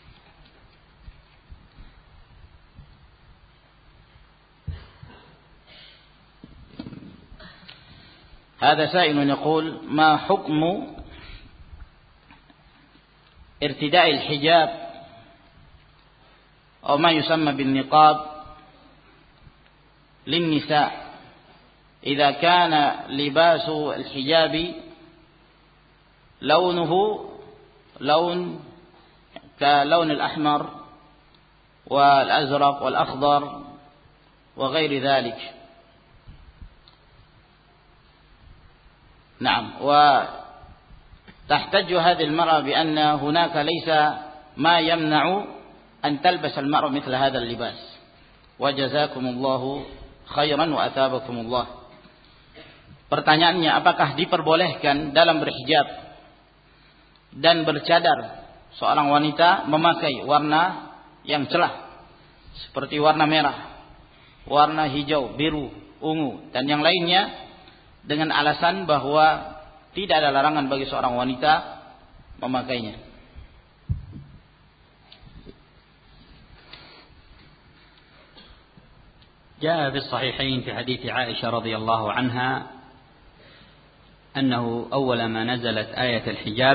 هذا سائل يقول: ما حكم ارتداء الحجاب أو ما يسمى بالنقاب للنساء إذا كان لباس الحجاب لونه كلون الأحمر والأزرق والأخضر وغير ذلك. نعم. وتحتج هذه المرأة بأن هناك ليس ما يمنع أن تلبس المرأة مثل هذا اللباس. وجزاكم الله خيرا وأثابكم الله. Pertanyaannya, apakah diperbolehkan dalam berhijab dan bercadar seorang wanita memakai warna yang cerah seperti warna merah, warna hijau, biru, ungu dan yang lainnya, dengan alasan bahwa tidak ada larangan bagi seorang wanita memakainya. جاء في الصحيحين في حديث عائشة رضي الله عنها أنه أول ما نزلت آية الحجاب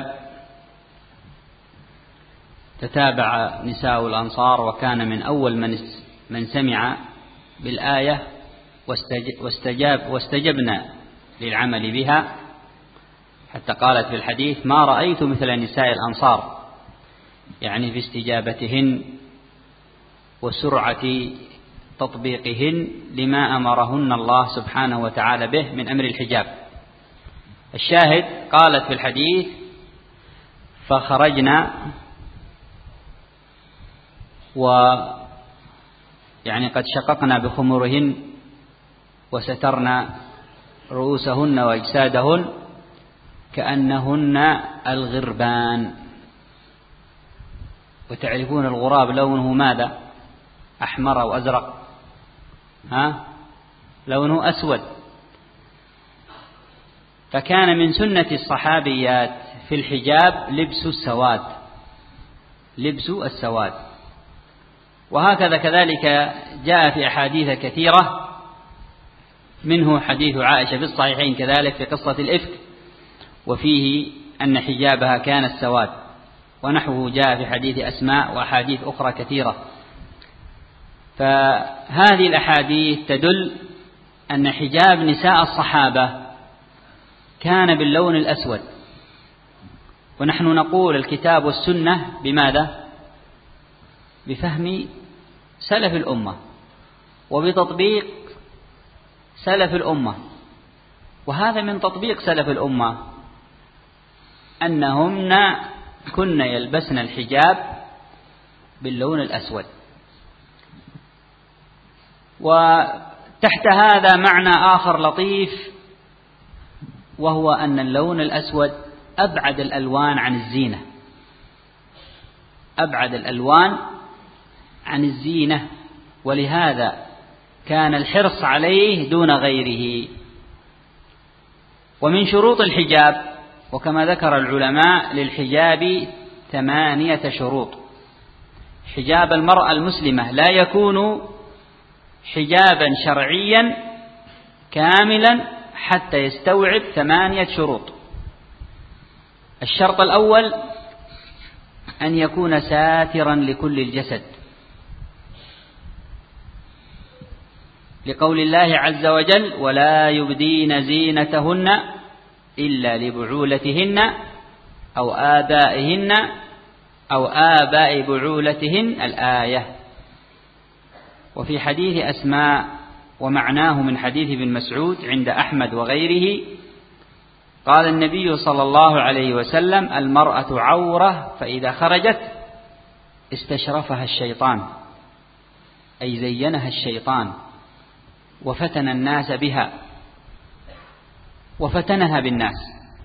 تتابع نساء الأنصار، وكان من أول من سمع بالآية واستجبنا للعمل بها، حتى قالت في الحديث: ما رأيت مثل نساء الأنصار، يعني في استجابتهن وسرعة تطبيقهن لما أمرهن الله سبحانه وتعالى به من أمر الحجاب. الشاهد قالت في الحديث: فخرجنا يعني قد شققنا بخمورهن وسترنا رؤوسهن وأجسادهن كأنهن الغربان. وتعرفون الغراب لونه ماذا؟ أحمر أو أزرق؟ لونه أسود. فكان من سنة الصحابيات في الحجاب لبس السواد. وهكذا كذلك جاء في أحاديث كثيرة، منه حديث عائشة في الصحيحين كذلك في قصة الإفك، وفيه أن حجابها كان السواد، ونحوه جاء في حديث أسماء وأحاديث أخرى كثيرة. فهذه الأحاديث تدل أن حجاب نساء الصحابة كان باللون الأسود. ونحن نقول الكتاب والسنة بماذا؟ بفهم سلف الأمة وبتطبيق سلف الأمة. وهذا من تطبيق سلف الأمة أنهن كن يلبسن الحجاب باللون الأسود. وتحت هذا معنى آخر لطيف، وهو أن اللون الأسود أبعد الألوان عن الزينة، أبعد الألوان عن الزينة، ولهذا كان الحرص عليه دون غيره. ومن شروط الحجاب، وكما ذكر العلماء للحجاب 8 شروط. حجاب المرأة المسلمة لا يكون حجابا شرعيا كاملا حتى يستوعب 8 شروط. الشرط الأول أن يكون ساترا لكل الجسد، لقول الله عز وجل: ولا يبدين زينتهن إلا لبعولتهن أو آبائهن أو آباء بعولتهن، الآية. وفي حديث أسماء ومعناه من حديث ابن مسعود عند أحمد وغيره: قال النبي صلى الله عليه وسلم: المرأة عورة، فإذا خرجت استشرفها الشيطان، أي زينها الشيطان وفتن الناس بها وفتنها بالناس.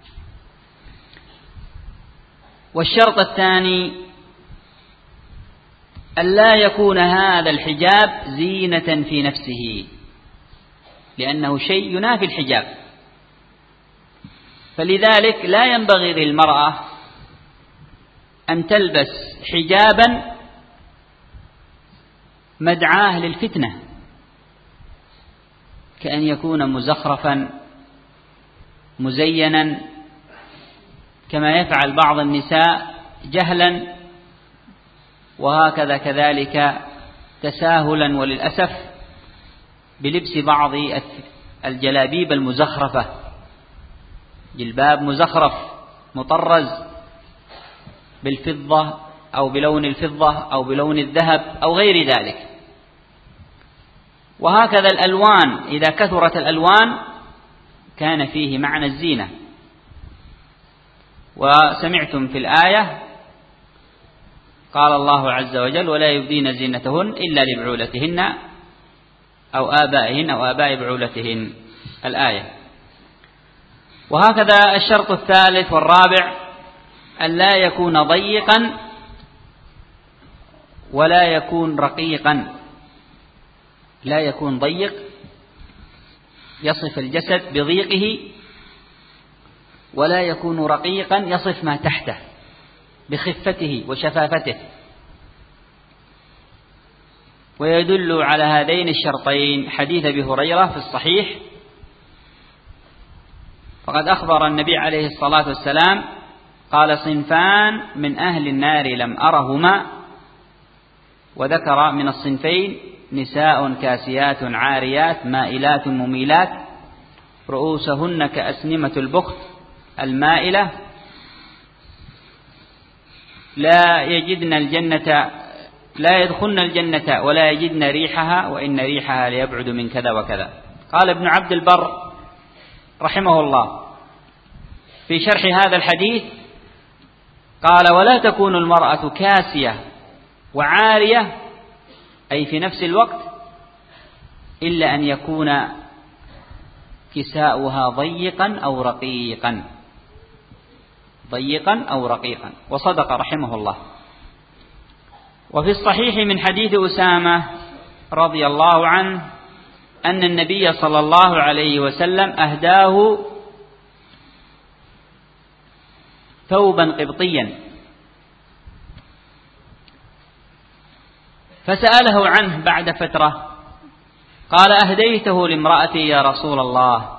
والشرط الثاني ألا يكون هذا الحجاب زينة في نفسه، لأنه شيء ينافي الحجاب، فلذلك لا ينبغي للمرأة أن تلبس حجابا مدعاه للفتنة، كأن يكون مزخرفا مزينا كما يفعل بعض النساء جهلا، وهكذا كذلك تساهلا وللأسف بلبس بعض الجلابيب المزخرفة، جلباب مزخرف مطرز بالفضة أو بلون الفضة أو بلون الذهب أو غير ذلك. وهكذا الألوان، إذا كثرت الألوان كان فيه معنى الزينة. وسمعتم في الآية قال الله عز وجل: ولا يبدين زينتهن إلا لبعولتهن أو آبائهن أو آباء بعولتهن، الآية. وهكذا الشرط الثالث والرابع ألا يكون ضيقا ولا يكون رقيقا. لا يكون ضيق يصف الجسد بضيقه، ولا يكون رقيقا يصف ما تحته بخفته وشفافته. ويدل على هذين الشرطين حديث أبي هريرة في الصحيح، فقد أخبر النبي عليه الصلاة والسلام قال: صنفان من أهل النار لم أرهما، وذكر من الصنفين: نساء كاسيات عاريات مائلات مميلات رؤوسهن كأسنمة البخت المائلة لا يدخلن الجنة ولا يجدن ريحها وإن ريحها ليبعد من كذا وكذا. قال ابن عبد البر رحمه الله في شرح هذا الحديث، قال: ولا تكون المرأة كاسية وعارية، أي في نفس الوقت، إلا أن يكون كساؤها ضيقا أو رقيقا، ضيقا أو رقيقا. وصدق رحمه الله. وفي الصحيح من حديث أسامة رضي الله عنه أن النبي صلى الله عليه وسلم أهداه ثوبا قبطيا، فسأله عنه بعد فترة، قال: أهديته لامرأتي يا رسول الله.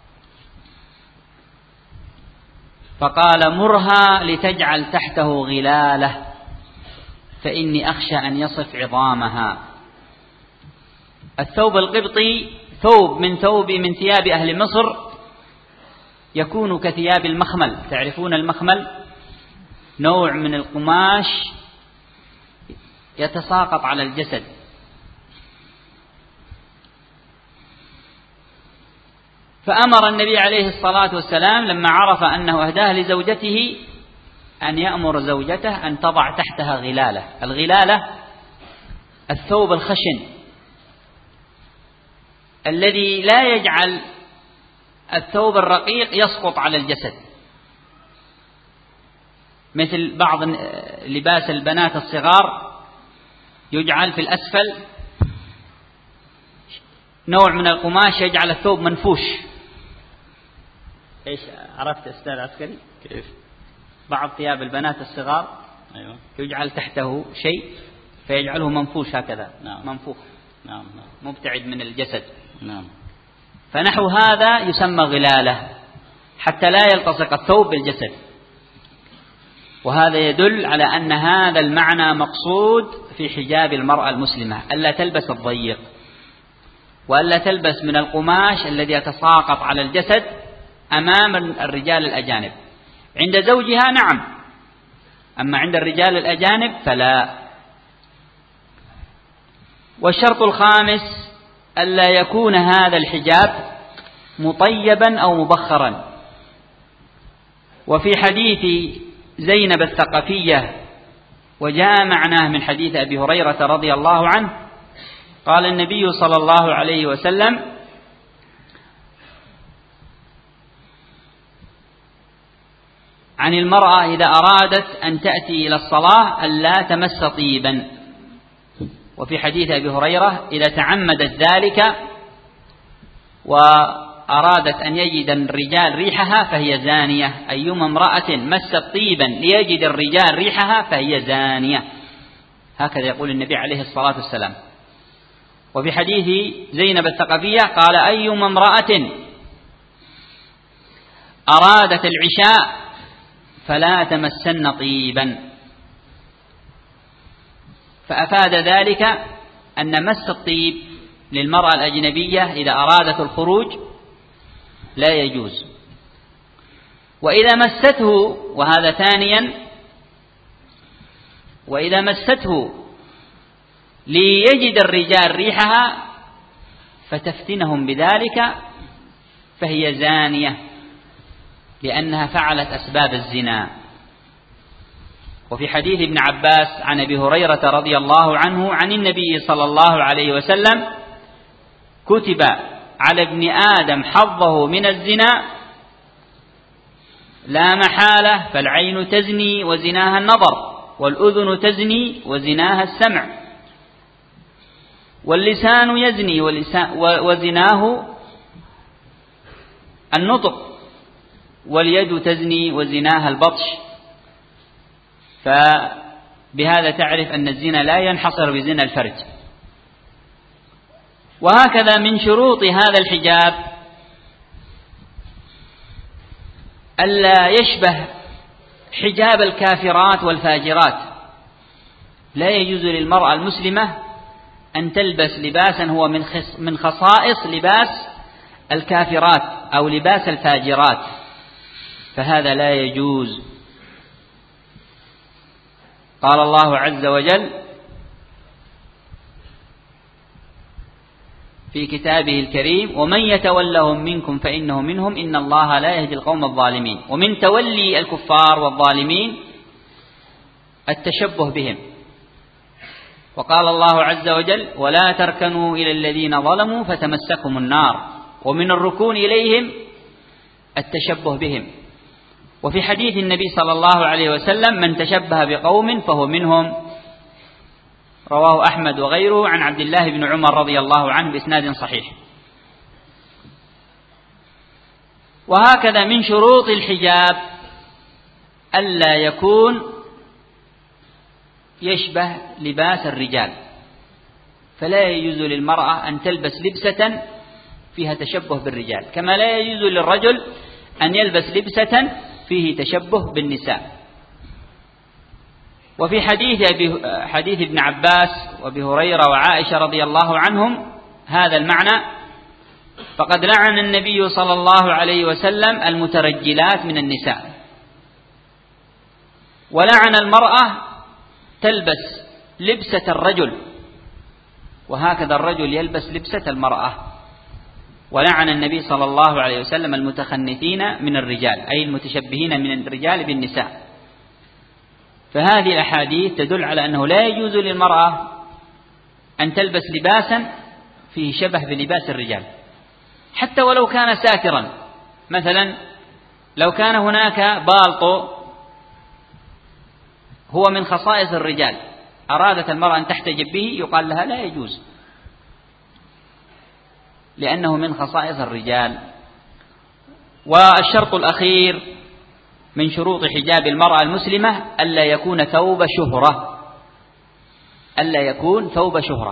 فقال: مرها لتجعل تحته غلالة، فإني أخشى أن يصف عظامها. الثوب القبطي ثوب من ثياب أهل مصر، يكون كثياب المخمل. تعرفون المخمل؟ نوع من القماش يتساقط على الجسد. فأمر النبي عليه الصلاة والسلام لما عرف أنه أهداه لزوجته أن يأمر زوجته أن تضع تحتها غلالة. الغلالة الثوب الخشن الذي لا يجعل الثوب الرقيق يسقط على الجسد، مثل بعض لباس البنات الصغار يجعل في الأسفل نوع من القماش يجعل الثوب منفوش. ايش عرفت استاذ عسكري؟ كيف بعض ثياب البنات الصغار أيوة. يجعل تحته شيء فيجعله منفوش هكذا. نعم. منفوخ. نعم. مبتعد من الجسد. نعم. فنحو هذا يسمى غلالة حتى لا يلتصق الثوب بالجسد. وهذا يدل على أن هذا المعنى مقصود في حجاب المرأة المسلمة، ألا تلبس الضيق، وألا تلبس من القماش الذي يتساقط على الجسد أمام الرجال الأجانب. عند زوجها نعم، أما عند الرجال الأجانب فلا. والشرط الخامس ألا يكون هذا الحجاب مطيبا أو مبخرا، وفي حديث زينب الثقفية وجاء معناه من حديث أبي هريرة رضي الله عنه قال النبي صلى الله عليه وسلم: عن المرأة إذا أرادت أن تأتي إلى الصلاة ألا تمس طيبا. وفي حديث أبي هريرة: إذا تعمدت ذلك وأرادت أن يجد الرجال ريحها فهي زانية. أيما امرأة مست طيبا ليجد الرجال ريحها فهي زانية. هكذا يقول النبي عليه الصلاة والسلام. وفي حديث زينب الثقفية قال: أيما امرأة أرادت العشاء فلا تمسن طيبا. فأفاد ذلك أن مس الطيب للمرأة الأجنبية إذا أرادت الخروج لا يجوز. وإذا مسته، وهذا ثانيا، وإذا مسته ليجد الرجال ريحها فتفتنهم بذلك فهي زانية، لأنها فعلت أسباب الزنا. وفي حديث ابن عباس عن أبي هريرة رضي الله عنه عن النبي صلى الله عليه وسلم: كتب على ابن آدم حظه من الزنا لا محالة، فالعين تزني وزناها النظر، والأذن تزني وزناها السمع، واللسان يزني وزناه النطق، واليد تزني وزناها البطش. فبهذا تعرف أن الزنا لا ينحصر بزنا الفرج. وهكذا من شروط هذا الحجاب ألا يشبه حجاب الكافرات والفاجرات. لا يجوز للمرأة المسلمة أن تلبس لباسا هو من خصائص لباس الكافرات أو لباس الفاجرات، فهذا لا يجوز. قال الله عز وجل في كتابه الكريم: ومن يتولهم منكم فإنه منهم إن الله لا يهدي القوم الظالمين. ومن تولي الكفار والظالمين التشبه بهم. وقال الله عز وجل: ولا تركنوا إلى الذين ظلموا فتمسكهم النار. ومن الركون إليهم التشبه بهم. وفي حديث النبي صلى الله عليه وسلم: من تشبه بقوم فهو منهم. رواه أحمد وغيره عن عبد الله بن عمر رضي الله عنه بإسناد صحيح. وهكذا من شروط الحجاب ألا يكون يشبه لباس الرجال، فلا يجوز للمرأة أن تلبس لبسة فيها تشبه بالرجال، كما لا يجوز للرجل أن يلبس لبسة فيه تشبه بالنساء. وفي حديث ابن عباس وابي هريرة وعائشة رضي الله عنهم هذا المعنى: فقد لعن النبي صلى الله عليه وسلم المترجلات من النساء، ولعن المرأة تلبس لبسة الرجل، وهكذا الرجل يلبس لبسة المرأة. ولعن النبي صلى الله عليه وسلم المتخنثين من الرجال، أي المتشبهين من الرجال بالنساء. فهذه الأحاديث تدل على أنه لا يجوز للمرأة أن تلبس لباسا فيه شبه بلباس الرجال، حتى ولو كان ساترا. مثلا لو كان هناك بالطو هو من خصائص الرجال، أرادت المرأة أن تحتجب به، يقال لها لا يجوز، لأنه من خصائص الرجال. والشرط الأخير من شروط حجاب المرأة المسلمة ألا يكون ثوب شهرة، ألا يكون ثوب شهرة.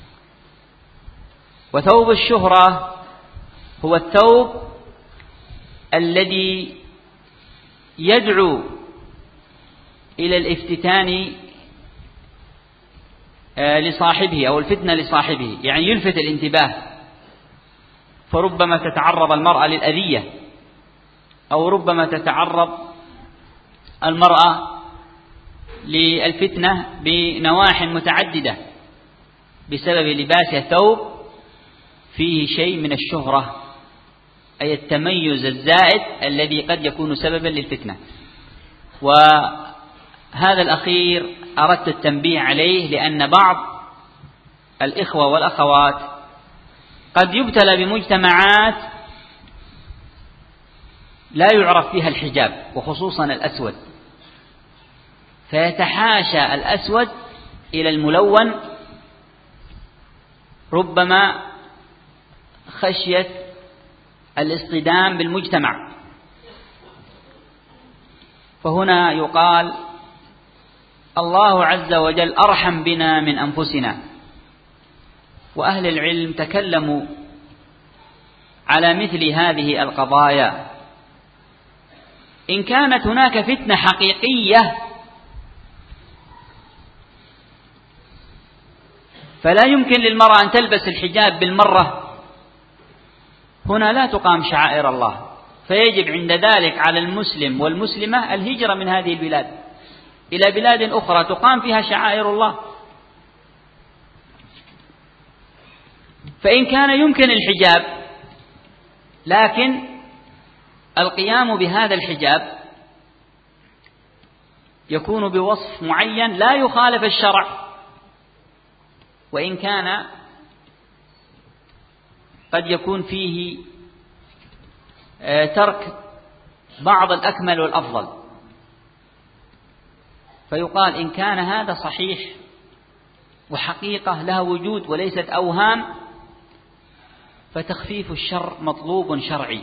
وثوب الشهرة هو الثوب الذي يدعو إلى الافتتان لصاحبه أو الفتنة لصاحبه، يعني يلفت الانتباه، فربما تتعرض المرأة للأذية، أو ربما تتعرض المرأة للفتنة بنواح متعددة بسبب لباسها ثوب فيه شيء من الشهرة. أي التميز الزائد الذي قد يكون سببا للفتنة. وهذا الأخير أردت التنبيه عليه لأن بعض الإخوة والأخوات قد يبتلى بمجتمعات لا يعرف فيها الحجاب وخصوصا الأسود، فيتحاشى الأسود إلى الملون ربما خشية الاصطدام بالمجتمع. فهنا يقال الله عز وجل أرحم بنا من أنفسنا. وأهل العلم تكلموا على مثل هذه القضايا. إن كانت هناك فتنة حقيقية فلا يمكن للمرأة أن تلبس الحجاب بالمرة، هنا لا تقام شعائر الله، فيجب عند ذلك على المسلم والمسلمة الهجرة من هذه البلاد إلى بلاد أخرى تقام فيها شعائر الله. فإن كان يمكن الحجاب لكن القيام بهذا الحجاب يكون بوصف معين لا يخالف الشرع، وإن كان قد يكون فيه ترك بعض الأكمل والأفضل، فيقال إن كان هذا صحيح وحقيقة لها وجود وليست أوهام فتخفيف الشر مطلوب شرعي،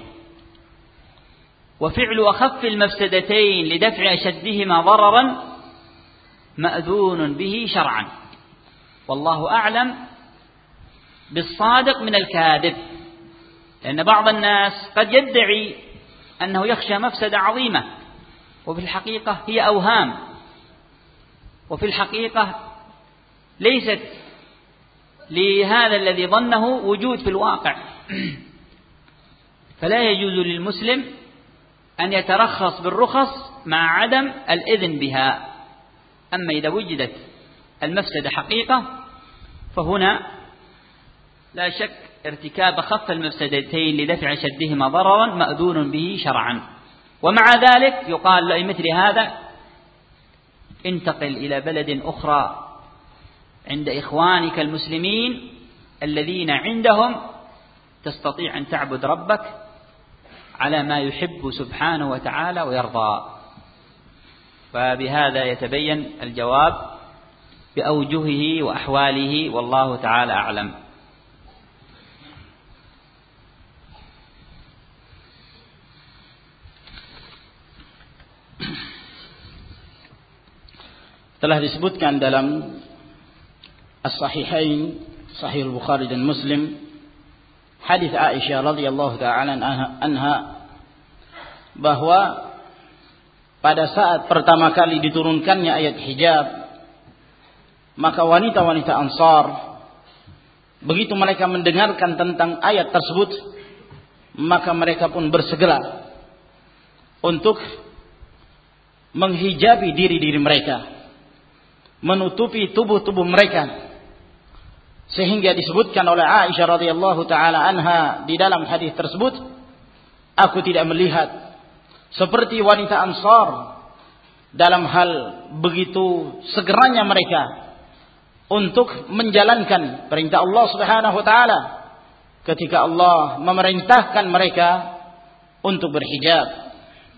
وفعل أخف المفسدتين لدفع أشدهما ضررا مأذون به شرعا. والله أعلم بالصادق من الكاذب، لأن بعض الناس قد يدعي أنه يخشى مفسدة عظيمة وفي الحقيقة هي أوهام، وفي الحقيقة ليست لهذا الذي ظنه وجود في الواقع. فلا يجوز للمسلم أن يترخص بالرخص مع عدم الإذن بها. أما إذا وجدت المفسدة حقيقة فهنا لا شك ارتكاب خف المفسدتين لدفع شدهما ضررا مأذون به شرعا. ومع ذلك يقال لمثل هذا انتقل إلى بلد أخرى عند إخوانك المسلمين الذين عندهم تستطيع أن تعبد ربك على ما يحب سبحانه وتعالى ويرضى. فبهذا يتبين الجواب بأوجهه وأحواله، والله تعالى أعلم. Telah disebutkan dalam As-Sahihain, Sahih Bukhari dan Muslim, hadis Aisyah radhiyallahu ta'ala anha, bahwa pada saat pertama kali diturunkannya ayat hijab, maka wanita-wanita Ansar begitu mereka mendengarkan tentang ayat tersebut, maka mereka pun bersegera untuk menghijabi diri-diri mereka, menutupi tubuh-tubuh mereka, sehingga disebutkan oleh Aisyah radhiyallahu taala anha di dalam hadis tersebut, aku tidak melihat seperti wanita Ansar dalam hal begitu segeranya mereka untuk menjalankan perintah Allah Subhanahu wa taala ketika Allah memerintahkan mereka untuk berhijab.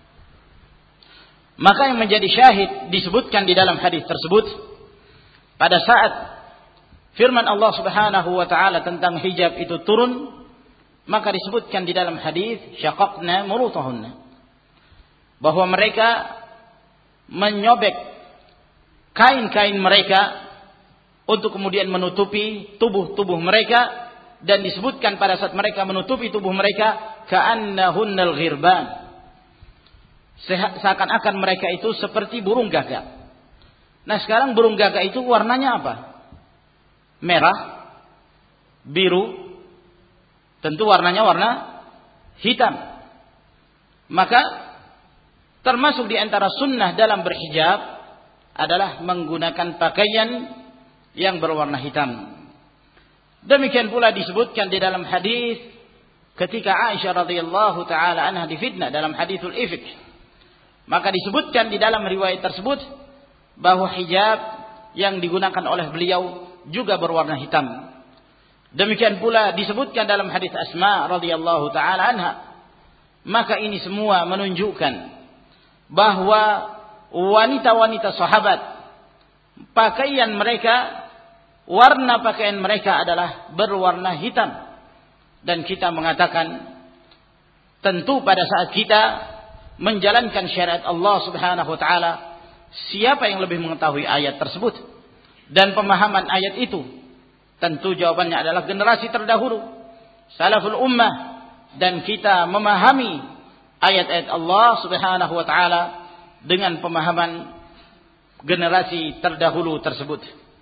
Maka yang menjadi syahid disebutkan di dalam hadis tersebut, pada saat firman Allah Subhanahu wa taala tentang hijab itu turun, maka disebutkan di dalam hadis syaqaqna murutahunna, bahwa mereka menyobek kain-kain mereka untuk kemudian menutupi tubuh-tubuh mereka, dan disebutkan pada saat mereka menutupi tubuh mereka ka'annahunnal ghirban, seakan-akan mereka itu seperti burung gagak. Nah, sekarang burung gagak itu warnanya apa? Merah, biru, tentu warnanya warna hitam. Maka termasuk di antara sunnah dalam berhijab adalah menggunakan pakaian yang berwarna hitam. Demikian pula disebutkan di dalam hadis ketika Aisyah radhiyallahu taala anha difitnah dalam haditsul ifk, maka disebutkan di dalam riwayat tersebut bahwa hijab yang digunakan oleh beliau juga berwarna hitam. Demikian pula disebutkan dalam hadis Asma radhiyallahu taala anha. Maka ini semua menunjukkan bahwa wanita-wanita sahabat, pakaian mereka, warna pakaian mereka adalah berwarna hitam. Dan kita mengatakan tentu pada saat kita menjalankan syariat Allah Subhanahu wa taala, siapa yang lebih mengetahui ayat tersebut dan pemahaman ayat itu? Tentu jawabannya adalah generasi terdahulu, salaful ummah. Dan kita memahami ayat-ayat Allah Subhanahu wa taala dengan pemahaman generasi terdahulu tersebut.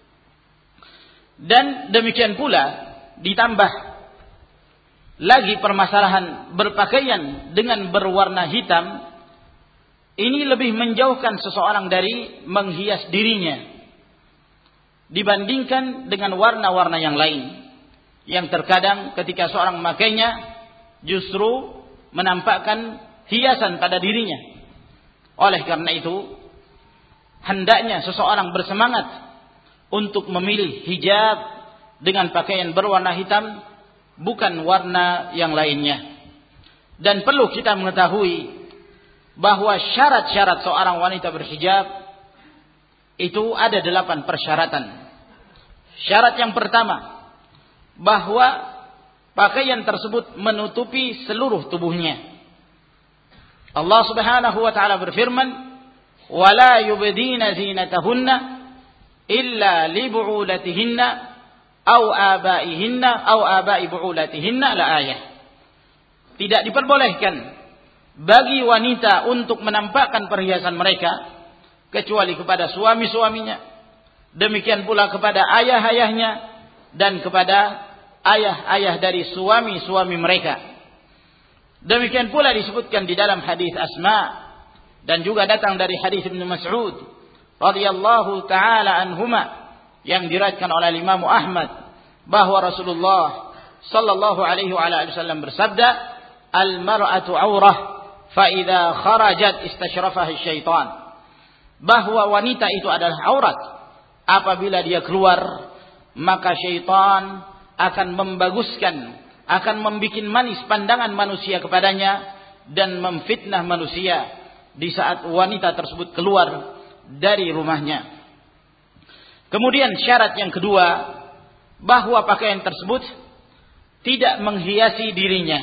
Dan demikian pula ditambah lagi permasalahan berpakaian dengan berwarna hitam, ini lebih menjauhkan seseorang dari menghias dirinya dibandingkan dengan warna-warna yang lain, yang terkadang ketika seorang memakainya justru menampakkan hiasan pada dirinya. Oleh karena itu, hendaknya seseorang bersemangat untuk memilih hijab dengan pakaian berwarna hitam, bukan warna yang lainnya. Dan perlu kita mengetahui bahwa syarat-syarat seorang wanita berhijab itu ada 8 persyaratan. Syarat yang pertama, bahwa pakaian tersebut menutupi seluruh tubuhnya. Allah Subhanahu wa taala berfirman, "Wala yubdina zinatahunna illa li bu'ulatihinna aw abaihinna aw abai bu'ulatihinna." La ayah. Tidak diperbolehkan bagi wanita untuk menampakkan perhiasan mereka kecuali kepada suami-suaminya, demikian pula kepada ayah-ayahnya dan kepada ayah-ayah dari suami-suami mereka. Demikian pula disebutkan di dalam hadis Asma dan juga datang dari hadis Ibnu Mas'ud radhiyallahu taala anhuma yang diriwayatkan oleh Imam Ahmad bahwa Rasulullah sallallahu alaihi wasallam bersabda, "Al-mar'atu 'aurah fa idza kharajat istashrafaha syaitan." Bahwa wanita itu adalah aurat. Apabila dia keluar, maka syaitan akan membaguskan, akan membuat manis pandangan manusia kepadanya dan memfitnah manusia di saat wanita tersebut keluar dari rumahnya. Kemudian syarat yang kedua, bahwa pakaian tersebut tidak menghiasi dirinya.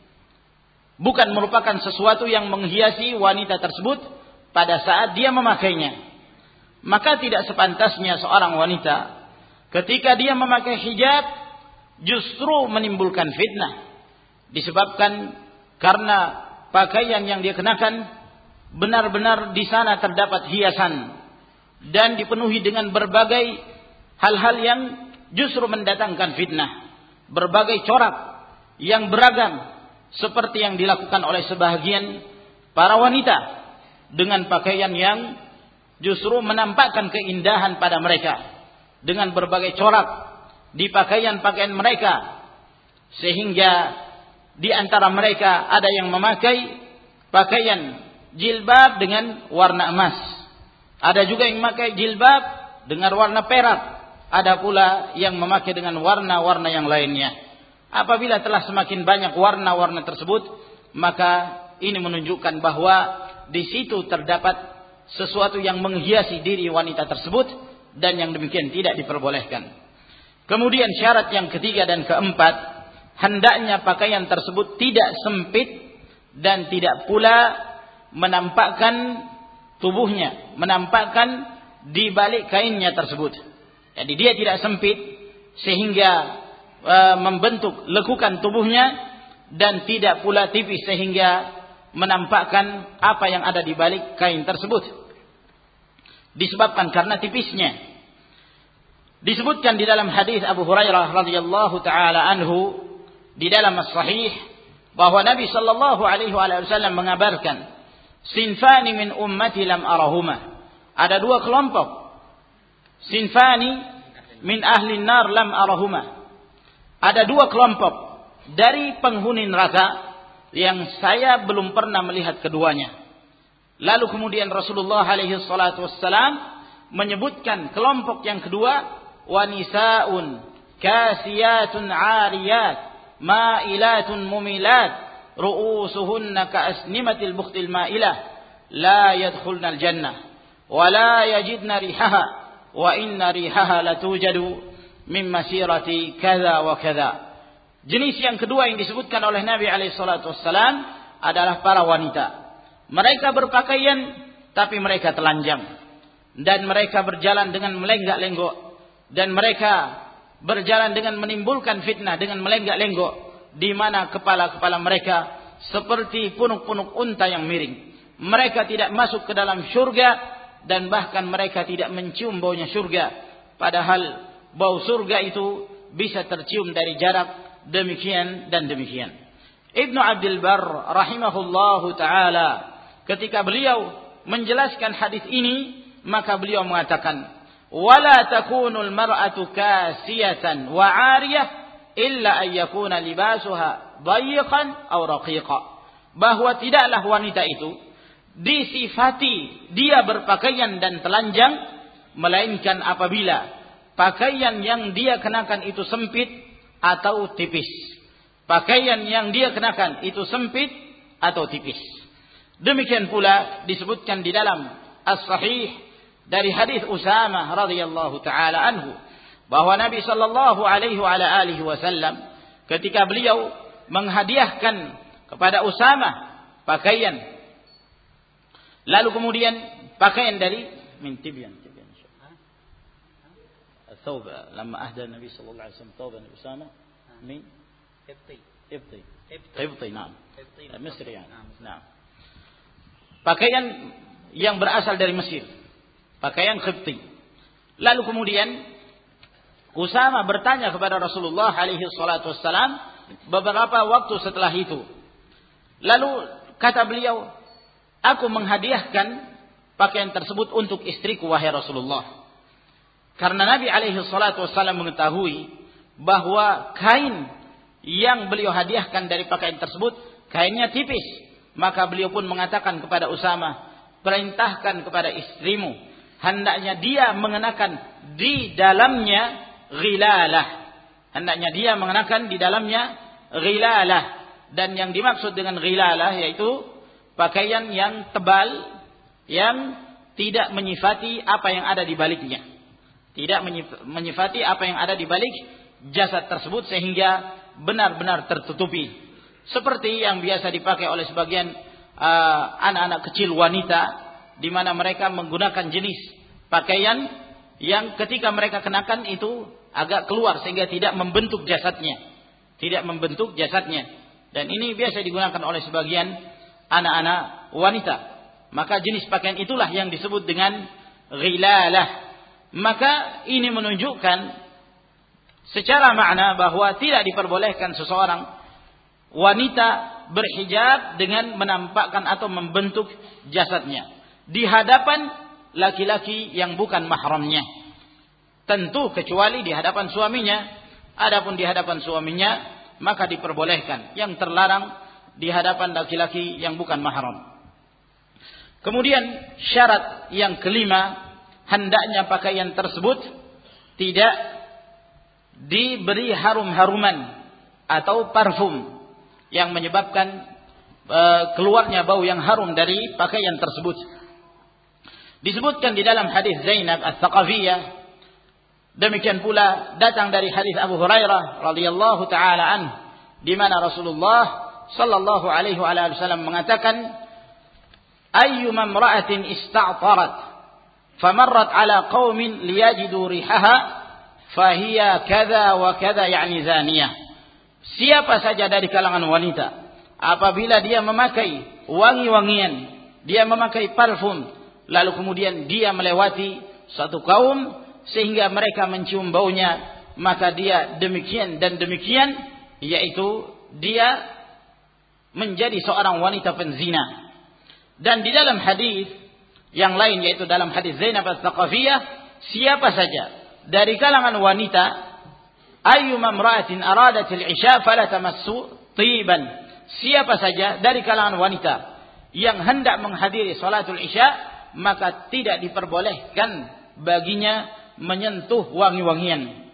Bukan merupakan sesuatu yang menghiasi wanita tersebut pada saat dia memakainya. Maka tidak sepantasnya seorang wanita ketika dia memakai hijab justru menimbulkan fitnah, disebabkan karena pakaian yang dia kenakan benar-benar di sana terdapat hiasan dan dipenuhi dengan berbagai hal-hal yang justru mendatangkan fitnah, berbagai corak yang beragam seperti yang dilakukan oleh sebahagian para wanita dengan pakaian yang justru menampakkan keindahan pada mereka dengan berbagai corak di pakaian-pakaian mereka, sehingga di antara mereka ada yang memakai pakaian jilbab dengan warna emas, ada juga yang memakai jilbab dengan warna perak, ada pula yang memakai dengan warna-warna yang lainnya. Apabila telah semakin banyak warna-warna tersebut, maka ini menunjukkan bahwa di situ terdapat sesuatu yang menghiasi diri wanita tersebut, dan yang demikian tidak diperbolehkan. Kemudian syarat yang ketiga dan keempat, hendaknya pakaian tersebut tidak sempit dan tidak pula menampakkan tubuhnya, menampakkan di balik kainnya tersebut. Jadi dia tidak sempit sehingga membentuk lekukan tubuhnya, dan tidak pula tipis sehingga menampakkan apa yang ada di balik kain tersebut. Disebabkan karena tipisnya. Disebutkan di dalam hadis Abu Hurairah radhiyallahu taala anhu di dalam as-sahih bahwa Nabi sallallahu alaihi wasallam mengabarkan, "Sinfani min ummati lam arahuma." Ada 2 kelompok. Sinfani min ahli nar lam arahuma. Ada 2 kelompok dari penghuni neraka yang saya belum pernah melihat keduanya. Lalu kemudian Rasulullah alaihi salatu wassalam menyebutkan kelompok yang kedua, wanisaun kasiyatun ariyat ma'ilatun mumilat ru'usuhunna ka'asnimatil bukhtil ma'ilah la yadkhulnal jannah wa la yajidna rihaha wa inna rihaha latujadu min masirati kadza wa kadza. Jenis yang kedua yang disebutkan oleh Nabi alaihi salatu wassalam adalah para wanita. Mereka berpakaian tapi mereka telanjang, dan mereka berjalan dengan melenggak-lenggok, dan mereka berjalan dengan menimbulkan fitnah dengan melenggak-lenggok, di mana kepala-kepala mereka seperti punuk-punuk unta yang miring. Mereka tidak masuk ke dalam surga, dan bahkan mereka tidak mencium baunya surga, padahal bau surga itu bisa tercium dari jarak demikian dan demikian. Ibnu Abdul Barr rahimahullahu taala ketika beliau menjelaskan hadis ini, maka beliau mengatakan, wala takunul mar'atu kasiyatan wa 'ariyah illa an yakuna libasuha dayiqan aw raqiqa. Bahwa tidaklah wanita itu disifati dia berpakaian dan telanjang, melainkan apabila pakaian yang dia kenakan itu sempit atau tipis. Pakaian yang dia kenakan itu sempit atau tipis. Demikian pula disebutkan di dalam As-Sahih dari hadis Usamah radhiyallahu taala anhu bahwa Nabi sallallahu alaihi wasallam ketika beliau menghadiahkan kepada Usamah pakaian, lalu kemudian pakaian dari min tibyan الثوب لما أهدى النبي صلى الله عليه وسلم ثوبا لأسامة من قبطي نعم مصري يعني نعم. Pakaian yang berasal dari Mesir, pakaian Qibti. Lalu kemudian Usamah bertanya kepada Rasulullah alaihi salatu wassalam beberapa waktu setelah itu. Lalu kata beliau, aku menghadiahkan pakaian tersebut untuk istriku wahai Rasulullah. Karena Nabi alaihi salatu wassalam mengetahui bahwa kain yang beliau hadiahkan dari pakaian tersebut kainnya tipis, maka beliau pun mengatakan kepada Usamah, perintahkan kepada istrimu hendaknya dia mengenakan di dalamnya ghilalah. Hendaknya dia mengenakan di dalamnya ghilalah, dan yang dimaksud dengan ghilalah yaitu pakaian yang tebal yang tidak menyifati apa yang ada di baliknya. Tidak menyifati apa yang ada di balik jasad tersebut sehingga benar-benar tertutupi. Seperti yang biasa dipakai oleh sebagian anak-anak kecil wanita, di mana mereka menggunakan jenis pakaian yang ketika mereka kenakan itu agak keluar sehingga tidak membentuk jasadnya. Tidak membentuk jasadnya. Dan ini biasa digunakan oleh sebagian anak-anak wanita. Maka jenis pakaian itulah yang disebut dengan ghilalah. Maka ini menunjukkan secara makna bahwa tidak diperbolehkan seseorang wanita berhijab dengan menampakkan atau membentuk jasadnya di hadapan laki-laki yang bukan mahramnya. Tentu kecuali di hadapan suaminya. Adapun di hadapan suaminya maka diperbolehkan. Yang terlarang di hadapan laki-laki yang bukan mahram. Kemudian syarat yang kelima, hendaknya pakaian tersebut tidak diberi harum-haruman atau parfum yang menyebabkan keluarnya bau yang harum dari pakaian tersebut. Disebutkan di dalam hadis Zainab Ats-Tsaqafiyah, demikian pula datang dari hadis Abu Hurairah radhiyallahu taala anhu, di mana Rasulullah sallallahu alaihi wasallam mengatakan, ayyuma imra'atin ista'tarat famarrat ala qaumin liyajidu rihaha fahiya kadza wa kadza, yakni zaniyah. Siapa saja dari kalangan wanita apabila dia memakai wangi-wangian, dia memakai parfum, lalu kemudian dia melewati suatu kaum sehingga mereka mencium baunya, maka dia demikian dan demikian, yaitu dia menjadi seorang wanita penzina. Dan di dalam hadis yang lain, yaitu dalam hadis Zainab Ats-Tsaqafiyah, siapa saja dari kalangan wanita ayyuma imra'atin aradat al-isya fala tamassu tiban. Siapa saja dari kalangan wanita yang hendak menghadiri salatul isya, maka tidak diperbolehkan baginya menyentuh wangi-wangian.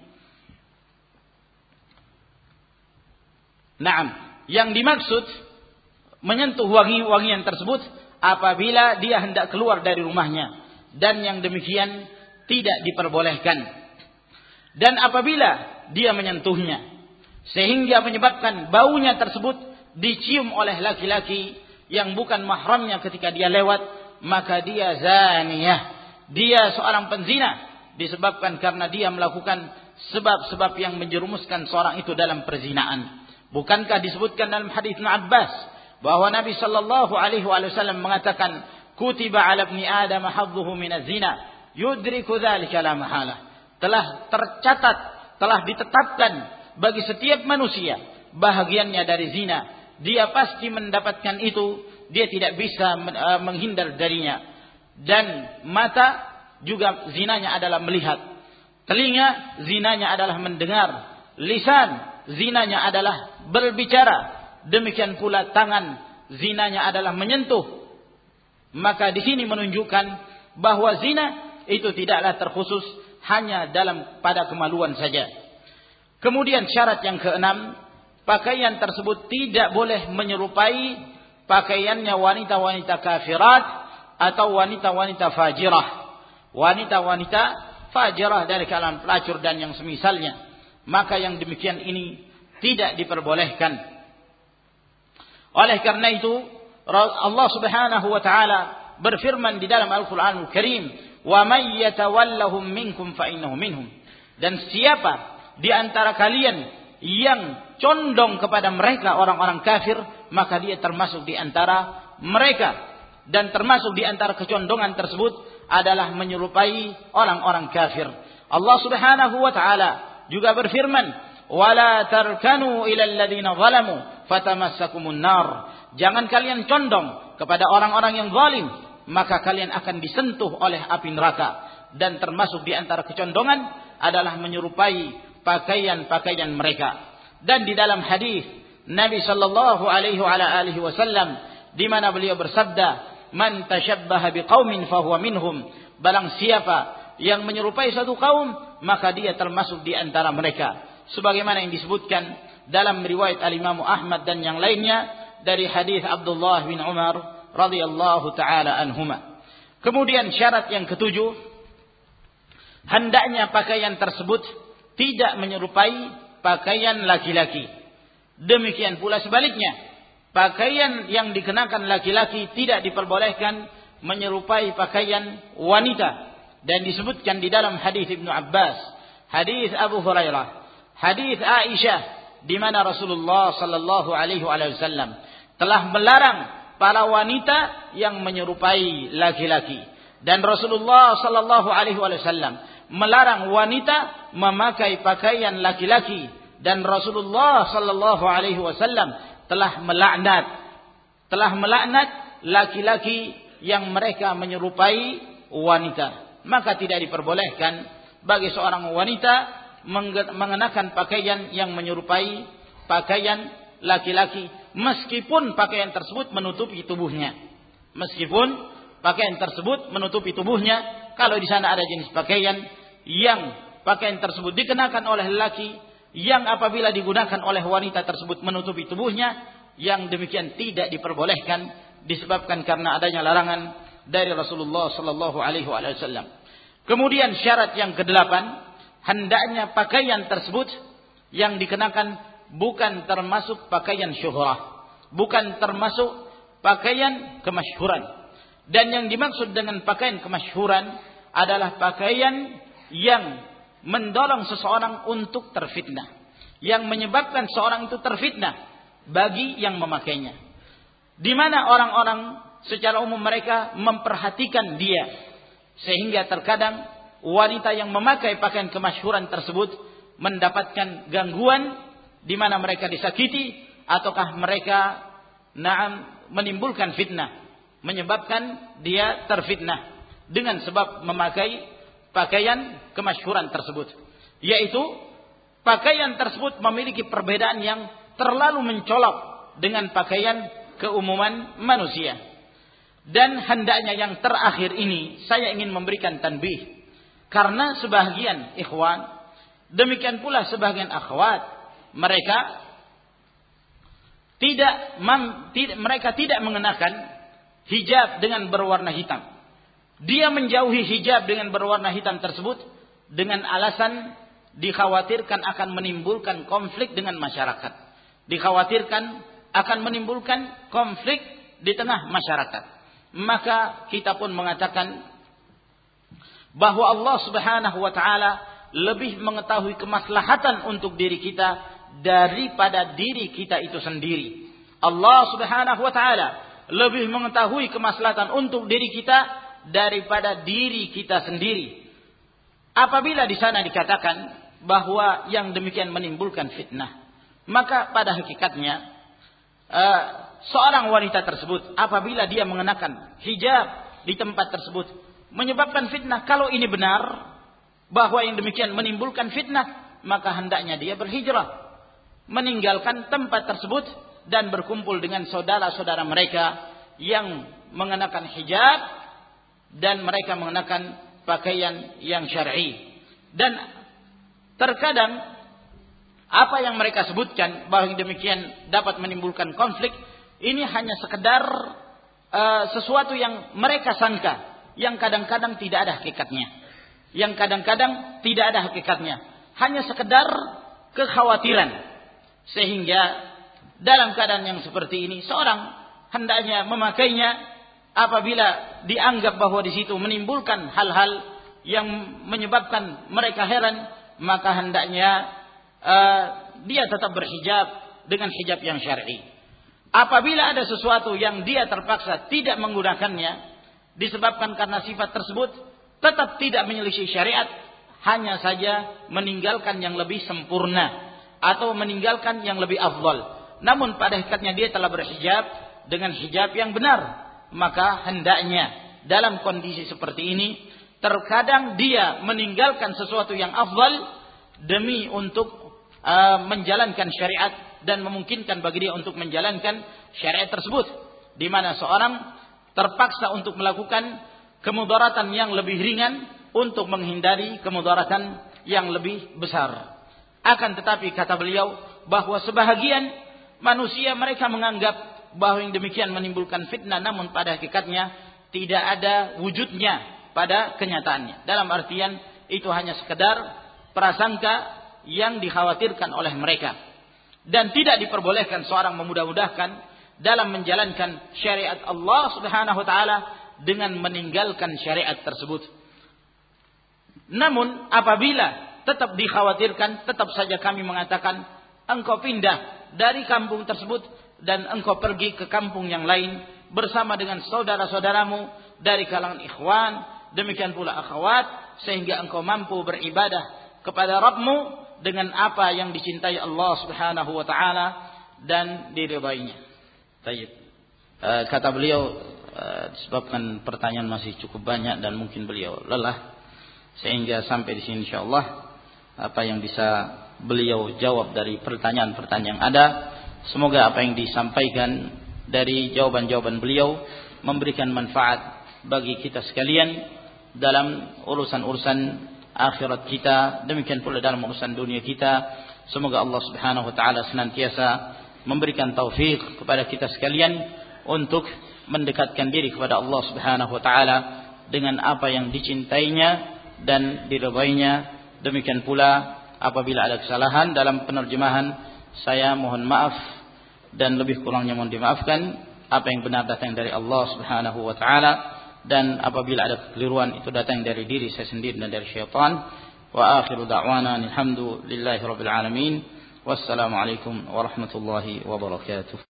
Naam, yang dimaksud menyentuh wangi-wangian tersebut apabila dia hendak keluar dari rumahnya, dan yang demikian tidak diperbolehkan. Dan apabila dia menyentuhnya sehingga menyebabkan baunya tersebut dicium oleh laki-laki yang bukan mahramnya ketika dia lewat, maka dia zaniyah, dia seorang penzina, disebabkan karena dia melakukan sebab-sebab yang menjerumuskan seorang itu dalam perzinaan. Bukankah disebutkan dalam hadis Ibnu Abbas bahwa Nabi sallallahu alaihi wasallam mengatakan, kutiba 'ala ibni Adam hadduhu minaz zina yudriku dzalika la mahalah. Telah tercatat, telah ditetapkan bagi setiap manusia bahagiannya dari zina. Dia pasti mendapatkan itu, dia tidak bisa menghindar darinya. Dan mata juga zinanya adalah melihat, telinga zinanya adalah mendengar, lisan zinanya adalah berbicara, demikian pula tangan zinanya adalah menyentuh. Maka di sini menunjukkan bahwa zina itu tidaklah terkhusus hanya pada kemaluan saja. Kemudian syarat yang keenam, pakaian tersebut tidak boleh menyerupai pakaiannya wanita-wanita kafirat atau wanita-wanita fajirah. Wanita-wanita fajirah dari kalangan pelacur dan yang semisalnya, maka yang demikian ini tidak diperbolehkan. Oleh karena itu Allah Subhanahu wa taala berfirman di dalam Al-Qur'anul Karim, "Wa may yatawallahum minkum fa innahu minhum." Dan siapa di antara kalian yang condong kepada mereka orang-orang kafir, maka dia termasuk di antara mereka. Dan termasuk di antara kecondongan tersebut adalah menyerupai orang-orang kafir. Allah Subhanahu wa taala juga berfirman, "Wala tarkanu ilal ladzina zalamu fatamassakumun nar." Jangan kalian condong kepada orang-orang yang zalim, maka kalian akan disentuh oleh api neraka. Dan termasuk di antara kecondongan adalah menyerupai pakaian-pakaian mereka. Dan di dalam hadis Nabi sallallahu alaihi wasallam di mana beliau bersabda, "Man tashabbaha biqaumin fahuwa minhum." Barang siapa yang menyerupai satu kaum, maka dia termasuk di antara mereka. Sebagaimana yang disebutkan dalam riwayat Al-Imam Ahmad dan yang lainnya dari hadis Abdullah bin Umar radhiyallahu taala anhuma. Kemudian syarat yang ketujuh, hendaknya pakaian tersebut tidak menyerupai pakaian laki-laki. Demikian pula sebaliknya, pakaian yang dikenakan laki-laki tidak diperbolehkan menyerupai pakaian wanita. Dan disebutkan di dalam hadis Ibnu Abbas, hadis Abu Hurairah, hadis Aisyah, di mana Rasulullah sallallahu alaihi wasallam telah melarang para wanita yang menyerupai laki-laki. Dan Rasulullah sallallahu alaihi wasallam melarang wanita memakai pakaian laki-laki. Dan Rasulullah sallallahu alaihi wasallam telah melaknat laki-laki yang mereka menyerupai wanita. Maka tidak diperbolehkan bagi seorang wanita mengenakan pakaian yang menyerupai pakaian laki-laki, meskipun pakaian tersebut menutupi tubuhnya. Meskipun pakaian tersebut menutupi tubuhnya, kalau di sana ada jenis pakaian yang pakaian tersebut dikenakan oleh lelaki, yang apabila digunakan oleh wanita tersebut menutupi tubuhnya, yang demikian tidak diperbolehkan, disebabkan karena adanya larangan dari Rasulullah sallallahu alaihi wasallam. Kemudian syarat yang kedelapan, hendaknya pakaian tersebut yang dikenakan bukan termasuk pakaian syuhrah, bukan termasuk pakaian kemasyhuran. Dan yang dimaksud dengan pakaian kemasyhuran adalah pakaian yang mendorong seseorang untuk terfitnah, yang menyebabkan seorang itu terfitnah bagi yang memakainya. Di mana orang-orang secara umum mereka memperhatikan dia, sehingga terkadang wanita yang memakai pakaian kemasyhuran tersebut mendapatkan gangguan, di mana mereka disakiti ataukah mereka menimbulkan fitnah, menyebabkan dia terfitnah dengan sebab memakai pakaian kemasyhuran tersebut, yaitu pakaian tersebut memiliki perbedaan yang terlalu mencolok dengan pakaian keumuman manusia. Dan hendaknya yang terakhir ini saya ingin memberikan tanbih, karena sebahagian ikhwan, demikian pula sebahagian akhwat, mereka tidak mengenakan hijab dengan berwarna hitam. Dia menjauhi hijab dengan berwarna hitam tersebut dengan alasan dikhawatirkan akan menimbulkan konflik dengan masyarakat. Dikhawatirkan akan menimbulkan konflik di tengah masyarakat. Maka kita pun mengatakan bahwa Allah Subhanahu wa taala lebih mengetahui kemaslahatan untuk diri kita daripada diri kita itu sendiri. Allah Subhanahu wa taala lebih mengetahui kemaslahatan untuk diri kita daripada diri kita sendiri. Apabila di sana dikatakan bahwa yang demikian menimbulkan fitnah, maka pada hakikatnya seorang wanita tersebut apabila dia mengenakan hijab di tempat tersebut menyebabkan fitnah, kalau ini benar bahwa yang demikian menimbulkan fitnah, maka hendaknya dia berhijrah, meninggalkan tempat tersebut dan berkumpul dengan saudara-saudara mereka yang mengenakan hijab dan mereka mengenakan pakaian yang syar'i. Dan terkadang apa yang mereka sebutkan bahwa yang demikian dapat menimbulkan konflik, ini hanya sekedar sesuatu yang mereka sangka, yang kadang-kadang tidak ada hakikatnya. Yang kadang-kadang tidak ada hakikatnya, hanya sekedar kekhawatiran. Sehingga dalam keadaan yang seperti ini seorang hendaknya memakainya apabila dianggap bahwa di situ menimbulkan hal-hal yang menyebabkan mereka heran, maka hendaknya dia tetap berhijab dengan hijab yang syar'i. Apabila ada sesuatu yang dia terpaksa tidak menggunakannya disebabkan karena sifat tersebut tetap tidak menyelisih syariat, hanya saja meninggalkan yang lebih sempurna atau meninggalkan yang lebih afdal. Namun pada hakikatnya dia telah berhijab dengan hijab yang benar. Maka hendaknya dalam kondisi seperti ini, terkadang dia meninggalkan sesuatu yang afdal demi untuk menjalankan syariat dan memungkinkan bagi dia untuk menjalankan syariat tersebut, di mana seorang terpaksa untuk melakukan kemudaratan yang lebih ringan untuk menghindari kemudaratan yang lebih besar. Akan tetapi kata beliau bahwa sebahagian manusia mereka menganggap bahwa yang demikian menimbulkan fitnah, namun pada hakikatnya tidak ada wujudnya pada kenyataannya. Dalam artian itu hanya sekedar prasangka yang dikhawatirkan oleh mereka. Dan tidak diperbolehkan seorang memudah-mudahkan dalam menjalankan syariat Allah Subhanahu wa taala dengan meninggalkan syariat tersebut. Namun apabila tetap dikhawatirkan, tetap saja kami mengatakan engkau pindah dari kampung tersebut dan engkau pergi ke kampung yang lain bersama dengan saudara-saudaramu dari kalangan ikhwan, demikian pula akhwat, sehingga engkau mampu beribadah kepada Rabbmu dengan apa yang dicintai Allah Subhanahu wa taala dan diridainya. Baik. Kata beliau, disebabkan pertanyaan masih cukup banyak dan mungkin beliau lelah, sehingga sampai di sini insyaallah apa yang bisa beliau jawab dari pertanyaan-pertanyaan yang ada, semoga apa yang disampaikan dari jawaban-jawaban beliau memberikan manfaat bagi kita sekalian dalam urusan-urusan akhirat kita, demikian pula dalam urusan dunia kita. Semoga Allah Subhanahu wa taala senantiasa memberikan taufik kepada kita sekalian untuk mendekatkan diri kepada Allah Subhanahu wa taala dengan apa yang dicintainya dan diridainya. Demikian pula apabila ada kesalahan dalam penerjemahan, saya mohon maaf dan lebih kurangnya mohon dimaafkan. Apa yang benar datang dari Allah Subhanahu wa taala, dan apabila ada kekeliruan itu datang dari diri saya sendiri dan dari syaitan. Wa akhiru da'wana alhamdulillahi rabbil alamin. Wassalamualaikum warahmatullahi wabarakatuh.